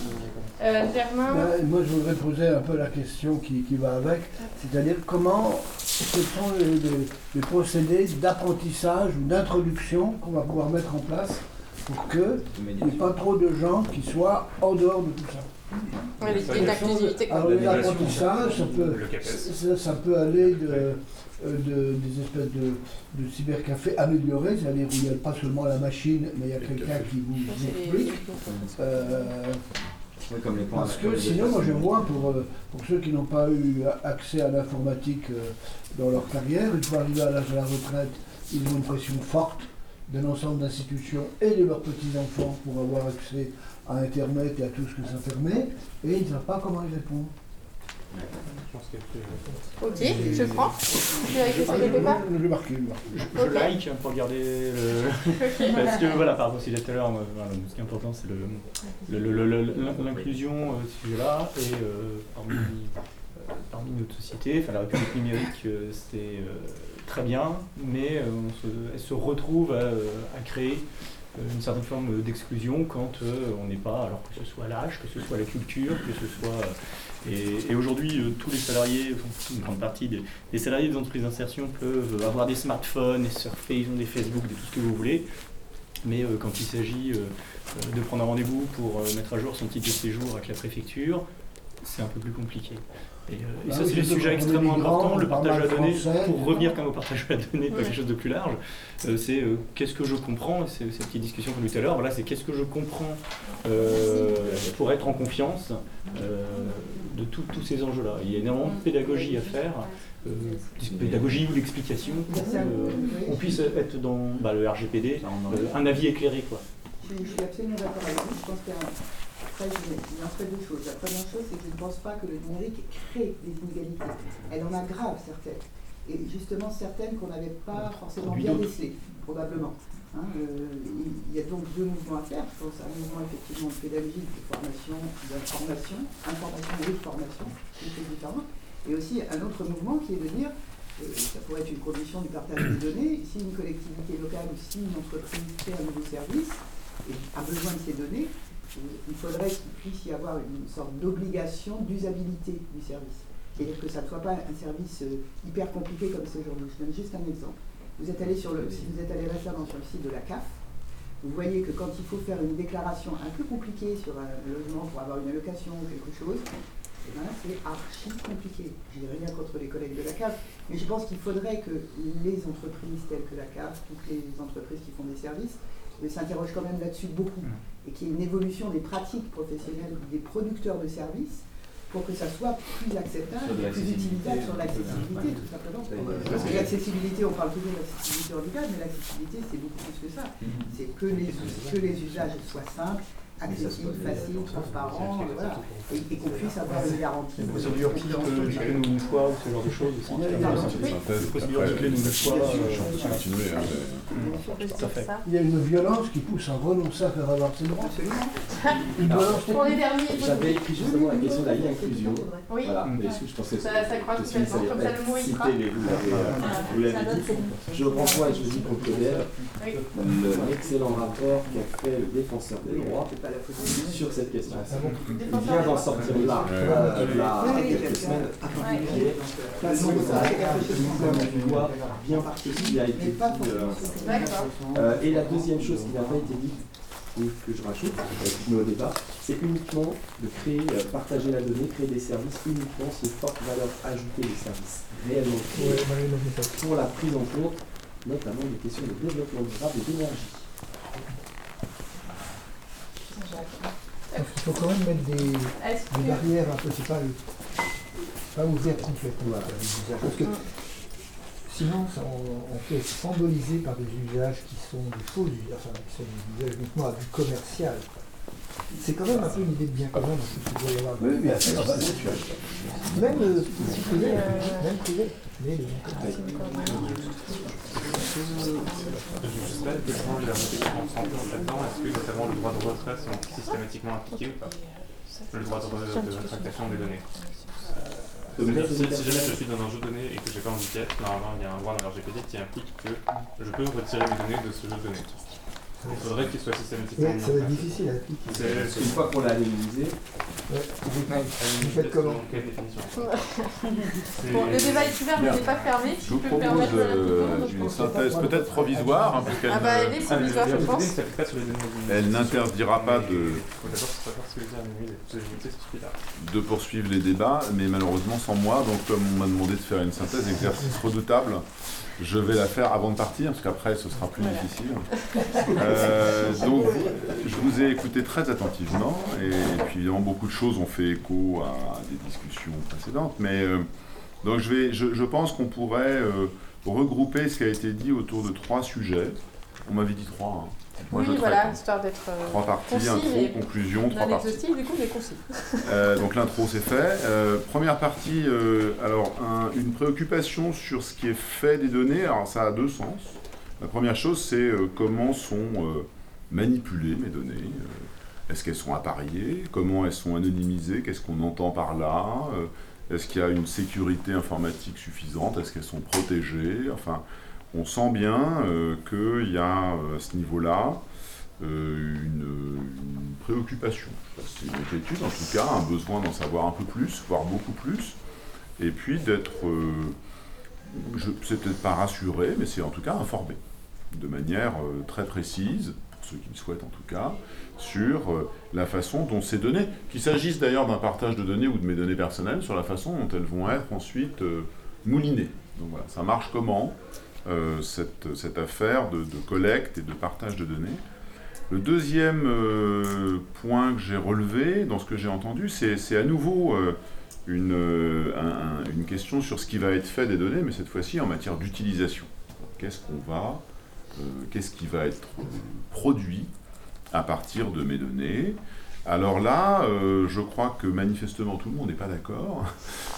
Speaker 2: Euh, Germain,
Speaker 7: Ben, moi, je voudrais poser un peu la question qui, qui va avec, c'est-à-dire comment, quels sont les, les- les procédés d'apprentissage ou d'introduction qu'on va pouvoir mettre en place pour qu'il n'y ait pas trop de gens qui soient en dehors de tout ça.
Speaker 2: Ouais, les idées d'inclusivité, quoi.
Speaker 7: Alors l'apprentissage, ça peut,
Speaker 10: Le CAPES.
Speaker 7: ça, ça peut aller de, euh, de- des espèces de, de cybercafés améliorés, c'est-à-dire où il n'y a pas seulement la machine, mais il y a quelqu'un qui vous
Speaker 2: c'est les-
Speaker 7: explique. Euh,
Speaker 14: Oui, comme les points.
Speaker 7: Parce que sinon, moi je vois, pour, euh, pour ceux qui n'ont pas eu accès à l'informatique euh, dans leur carrière, une fois arrivés à l'âge de la retraite, ils ont une pression forte d'un ensemble d'institutions et de leurs petits-enfants pour avoir accès à Internet et à tout ce que ça permet, et ils ne savent pas comment y répondre.
Speaker 2: Ok, je prends. Tu as écrit sur quelque part ?
Speaker 7: Je l'ai marqué.
Speaker 13: Je, je like pour garder le... Parce que voilà, par rapport à ce que je disais tout à l'heure, voilà, ce qui est important c'est le, le, le, le, l'inclusion de ce sujet-là, et euh, parmi, euh, parmi notre société, enfin la République numérique, euh, c'est euh, très bien, mais euh, on se, elle se retrouve à, à créer une certaine forme d'exclusion quand euh, on n'est pas, alors que ce soit l'âge, que ce soit la culture, que ce soit... Euh, et, et aujourd'hui, euh, tous les salariés, enfin, une grande partie des, des salariés des entreprises d'insertion peuvent avoir des smartphones et surfer, ils ont des Facebook, de tout ce que vous voulez. Mais euh, quand il s'agit euh, de prendre un rendez-vous pour euh, mettre à jour son titre de séjour avec la préfecture, c'est un peu plus compliqué. Et, euh, et
Speaker 7: ah
Speaker 13: ça,
Speaker 7: oui,
Speaker 13: c'est des sujets extrêmement importants. Le partage à donner,
Speaker 7: français,
Speaker 13: pour revenir quand même au partage à donner, pas quelque chose de plus large, euh, c'est euh, qu'est-ce que je comprends, c'est cette petite discussion qu'on a eu tout à l'heure, voilà, c'est qu'est-ce que je comprends euh, pour être en confiance euh, de tous ces enjeux-là. Il y a énormément de pédagogie à faire, euh, pédagogie ou d'explication, pour qu'on puisse être dans bah, le R G P D, euh, un avis éclairé, quoi.
Speaker 6: Je, je suis absolument d'accord avec vous, je pense qu'il y a un... Après, il y a entre deux choses. La première chose, c'est que je ne pense pas que le numérique crée des inégalités. Elle en aggrave certaines. Et justement, certaines qu'on n'avait pas forcément bien décelées, probablement. Hein, euh, il y a donc deux mouvements à faire. Je pense à un mouvement effectivement de pédagogie, de formation, d'information, information et de formation, c'est une chose différente. Et aussi un autre mouvement qui est de dire, et ça pourrait être une condition du partage des données, si une collectivité locale ou si une entreprise crée un nouveau service et a besoin de ces données, il faudrait qu'il puisse y avoir une sorte d'obligation d'usabilité du service. C'est-à-dire que ça ne soit pas un service hyper compliqué comme c'est aujourd'hui. Je donne juste un exemple. Vous êtes allé sur le, si vous êtes allé récemment sur le site de la C A F, vous voyez que quand il faut faire une déclaration un peu compliquée sur un logement pour avoir une allocation ou quelque chose, eh ben, c'est archi compliqué. Je n'ai rien contre les collègues de la C A F, mais je pense qu'il faudrait que les entreprises telles que la C A F, toutes les entreprises qui font des services, s'interrogent quand même là-dessus beaucoup, et qu'il y ait une évolution des pratiques professionnelles des producteurs de services pour que ça soit plus acceptable, plus utilisable sur l'accessibilité, tout simplement. Parce que l'accessibilité, on parle toujours d'accessibilité handicap, mais l'accessibilité, c'est beaucoup plus que ça. C'est que les, que les usages soient simples, accessibles, faciles, transparents, voilà, et, et qu'on puisse avoir une garantie.
Speaker 13: La procédure type diplôme ou choix, ou ce genre de choses aussi. La procédure diplôme ou choix.
Speaker 7: Il y a une violence qui pousse à renoncer à faire avoir ses droits. Une violence
Speaker 2: Pour les derniers,
Speaker 14: j'avais écrit justement la question de la inclusion.
Speaker 2: Oui.
Speaker 14: Voilà, mais je pensais que
Speaker 2: ça, ça croit
Speaker 14: que Céline, ça
Speaker 2: comme ça, le mot il sera.
Speaker 14: les, vous l'avez, euh, vous l'avez dit. Je renvoie à Josy Conclodel, l'excellent rapport qu'a fait le défenseur des droits sur cette question. Il vient d'en sortir là, il y a quelques semaines, qui est le nombre de loi bien qui a été dit. Euh, et la deuxième chose qui n'a pas été dite, et que je rajoute, mais au départ, c'est uniquement de créer, euh, partager la donnée, créer des services, uniquement ce forte valeur ajoutée des services réellement créés pour la prise en compte, notamment des questions de développement durable et d'énergie.
Speaker 4: Il faut quand même mettre des, des barrières un peu, c'est pas, pas ouvert complètement. Parce que sinon, ça, on, on peut être symbolisé par des usages qui sont des faux usages, enfin, qui sont des usages uniquement à but commercial. C'est quand même un peu une idée de bien commun dans ce qu'il doit y avoir.
Speaker 14: Oui, bien sûr.
Speaker 4: Même euh, privé, même privé. Mais le
Speaker 10: Je ne sais pas exactement la réflexion là-dedans. Est-ce que notamment le droit de retrait sont systématiquement appliqués ou pas? Le droit de, de rétractation des données. C'est-à-dire, si, si jamais je suis dans un jeu de données et que j'ai pas envie d'y être, normalement il y a un droit dans l'R G P D qui implique que je peux retirer mes données de ce jeu de données. Il faudrait qu'il soit systématiquement.
Speaker 4: Ouais, ça va être difficile à appliquer.
Speaker 14: C'est une fois qu'on l'a anonymisé.
Speaker 4: Ouais. Vous faites comment?
Speaker 10: Quelle définition?
Speaker 2: Bon, le débat est ouvert, mais il n'est pas fermé.
Speaker 5: Je vous propose euh, une synthèse peut-être provisoire, hein, puisqu'elle
Speaker 2: ah bah, elle est provisoire, je pense.
Speaker 5: Elle n'interdira pas de, de poursuivre les débats, mais malheureusement sans moi. Donc comme on m'a demandé de faire une synthèse, exercice redoutable, je vais la faire avant de partir, parce qu'après ce sera plus voilà. difficile. Euh, donc, je vous ai écouté très attentivement, et, et puis évidemment beaucoup de choses ont fait écho à des discussions précédentes, mais euh, donc je, vais, je, je pense qu'on pourrait euh, regrouper ce qui a été dit autour de trois sujets. On m'avait dit trois. Hein. Moi,
Speaker 2: oui,
Speaker 5: je traite,
Speaker 2: voilà,
Speaker 5: hein.
Speaker 2: histoire d'être euh,
Speaker 5: trois parties,
Speaker 2: concis,
Speaker 5: intro, conclusion, trois parties.
Speaker 2: Exhaustif, du coup, mais concis.
Speaker 5: Euh, donc l'intro, c'est fait. Euh, première partie, euh, alors un, une préoccupation sur ce qui est fait des données. Alors ça a deux sens. La première chose, c'est euh, comment sont euh, manipulées mes données. Euh, est-ce qu'elles sont appareillées? Comment elles sont anonymisées? Qu'est-ce qu'on entend par là? euh, Est-ce qu'il y a une sécurité informatique suffisante? Est-ce qu'elles sont protégées? Enfin, on sent bien euh, qu'il y a à ce niveau-là euh, une, une préoccupation. C'est une inquiétude, en tout cas, un besoin d'en savoir un peu plus, voire beaucoup plus, et puis d'être, euh, je c'est peut-être pas rassuré, mais c'est en tout cas informé, de manière euh, très précise, pour ceux qui le souhaitent en tout cas, sur euh, la façon dont ces données, qu'il s'agisse d'ailleurs d'un partage de données ou de mes données personnelles, sur la façon dont elles vont être ensuite euh, moulinées. Donc voilà, ça marche comment Euh, cette, cette affaire de, de collecte et de partage de données. Le deuxième euh, point que j'ai relevé dans ce que j'ai entendu, c'est, c'est à nouveau euh, une, euh, un, un, une question sur ce qui va être fait des données, mais cette fois-ci en matière d'utilisation. Qu'est-ce qu'on va, euh, qu'est-ce qui va être produit à partir de mes données? Alors là, euh, je crois que manifestement tout le monde n'est pas d'accord.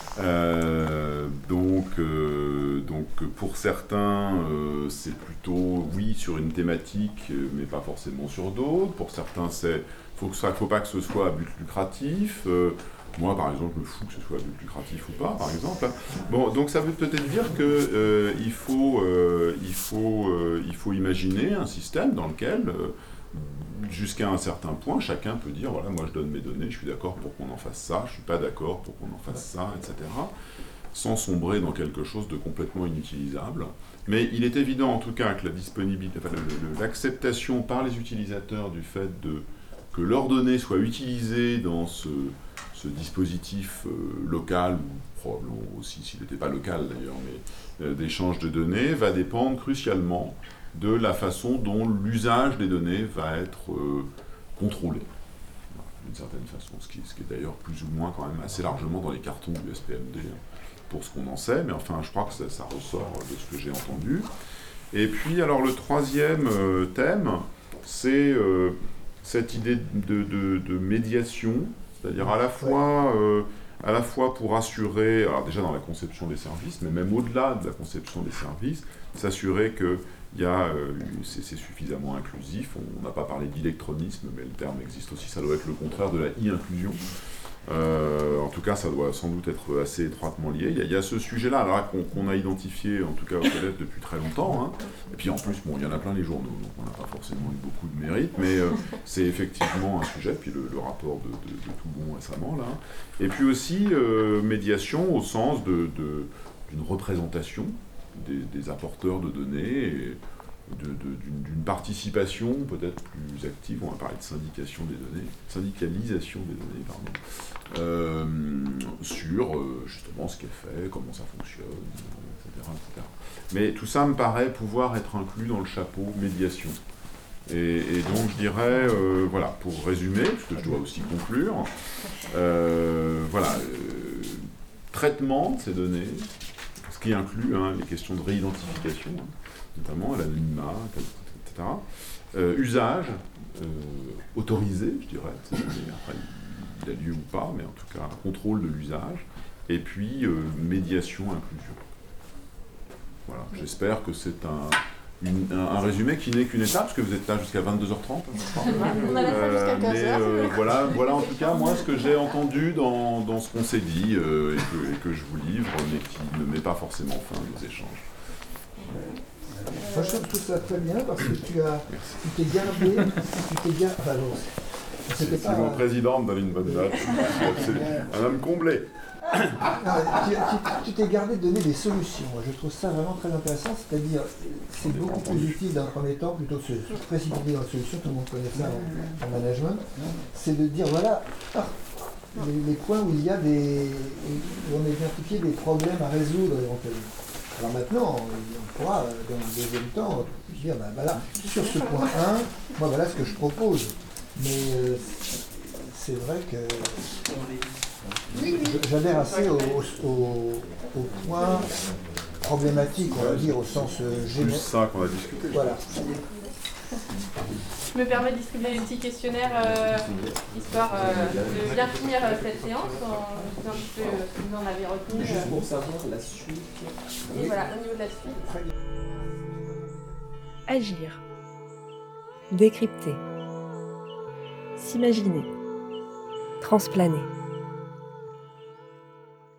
Speaker 5: Euh, donc, euh, donc pour certains, euh, c'est plutôt oui sur une thématique, mais pas forcément sur d'autres. Pour certains, c'est faut que ça, faut pas que ce soit à but lucratif. Euh, moi, par exemple, je me fous que ce soit à but lucratif ou pas, par exemple. Bon, donc ça veut peut-être dire que euh, il faut, euh, il faut, euh, il faut imaginer un système dans lequel euh, jusqu'à un certain point, chacun peut dire, voilà, moi je donne mes données, je suis d'accord pour qu'on en fasse ça, je suis pas d'accord pour qu'on en fasse ça, et cetera, sans sombrer dans quelque chose de complètement inutilisable. Mais il est évident en tout cas que la disponibilité, enfin, le, le, l'acceptation par les utilisateurs du fait de, que leurs données soient utilisées dans ce, ce dispositif euh, local, ou probablement aussi s'il n'était pas local d'ailleurs, mais euh, d'échange de données, va dépendre crucialement de la façon dont l'usage des données va être euh, contrôlé, d'une certaine façon, ce qui, ce qui est d'ailleurs plus ou moins quand même assez largement dans les cartons du S P M D, pour ce qu'on en sait, mais enfin je crois que ça, ça ressort de ce que j'ai entendu. Et puis alors le troisième euh, thème, c'est euh, cette idée de, de, de médiation, c'est-à-dire à la fois... Euh, à la fois pour assurer, alors déjà dans la conception des services, mais même au-delà de la conception des services, s'assurer que il y a, euh, c'est, c'est suffisamment inclusif. On n'a pas parlé d'électronisme, mais le terme existe aussi, ça doit être le contraire de la e-inclusion. Euh, en tout cas, ça doit sans doute être assez étroitement lié. Il y a, il y a ce sujet-là alors, qu'on, qu'on a identifié, en tout cas au Québec, depuis très longtemps. Hein. Et puis en plus, bon, il y en a plein les journaux, donc on n'a pas forcément eu beaucoup de mérite, mais euh, c'est effectivement un sujet. Puis le, le rapport de, de, de Toubon récemment, là. Et puis aussi, euh, médiation au sens de, de, d'une représentation des, des apporteurs de données, et de, de, d'une, d'une participation peut-être plus active. On va parler de syndication des données, syndicalisation des données, pardon. Euh, sur euh, justement ce qui est fait, comment ça fonctionne, et cetera, et cetera. Mais tout ça me paraît pouvoir être inclus dans le chapeau médiation. Et, et donc je dirais, euh, voilà, pour résumer, parce que je dois aussi conclure, euh, voilà, euh, traitement de ces données, ce qui inclut hein, les questions de réidentification, hein, notamment à l'anonymat, et cetera. Euh, usage, euh, autorisé, je dirais, de ces données, après, il a lieu ou pas, mais en tout cas, contrôle de l'usage, et puis euh, médiation, inclusion. Voilà, j'espère que c'est un, une, un, un résumé qui n'est qu'une étape, parce que vous êtes là jusqu'à vingt-deux heures trente, je crois.
Speaker 2: On a la jusqu'à quinze heures.
Speaker 5: Mais euh, voilà, voilà en tout cas, moi, ce que j'ai entendu dans, dans ce qu'on s'est dit, euh, et, que, et que je vous livre, mais qui ne met pas forcément fin à nos échanges.
Speaker 4: Moi, je trouve ça très bien parce que tu as, tu t'es gardé, tu t'es gardé. Enfin, non,
Speaker 5: c'était pas. Si mon président me donne une bonne note, c'est un homme comblé.
Speaker 4: Non, tu, tu, tu t'es gardé de donner des solutions. Moi, je trouve ça vraiment très intéressant. C'est-à-dire, c'est beaucoup plus utile d'un premier temps plutôt que de se précipiter dans la solution. Tout le monde connaît ça en, en management. C'est de dire voilà. Ah, Les, les points où il y a des, où on a identifié des problèmes à résoudre éventuellement. Alors maintenant, on pourra, dans le deuxième temps, dire, ben voilà, sur ce point un, moi voilà ce que je propose. Mais euh, c'est vrai que j'adhère assez au, au, au point problématique, on va dire, au sens général.
Speaker 5: C'est ça qu'on a discuté.
Speaker 4: Voilà.
Speaker 2: Je me permets de distribuer les petits questionnaires, euh, histoire euh, de bien finir euh, cette séance, en disant un petit peu euh, ce que vous en avez retenu.
Speaker 14: Juste pour savoir la suite.
Speaker 2: Et voilà, au niveau de la suite.
Speaker 1: Agir. Décrypter. S'imaginer. Transplaner.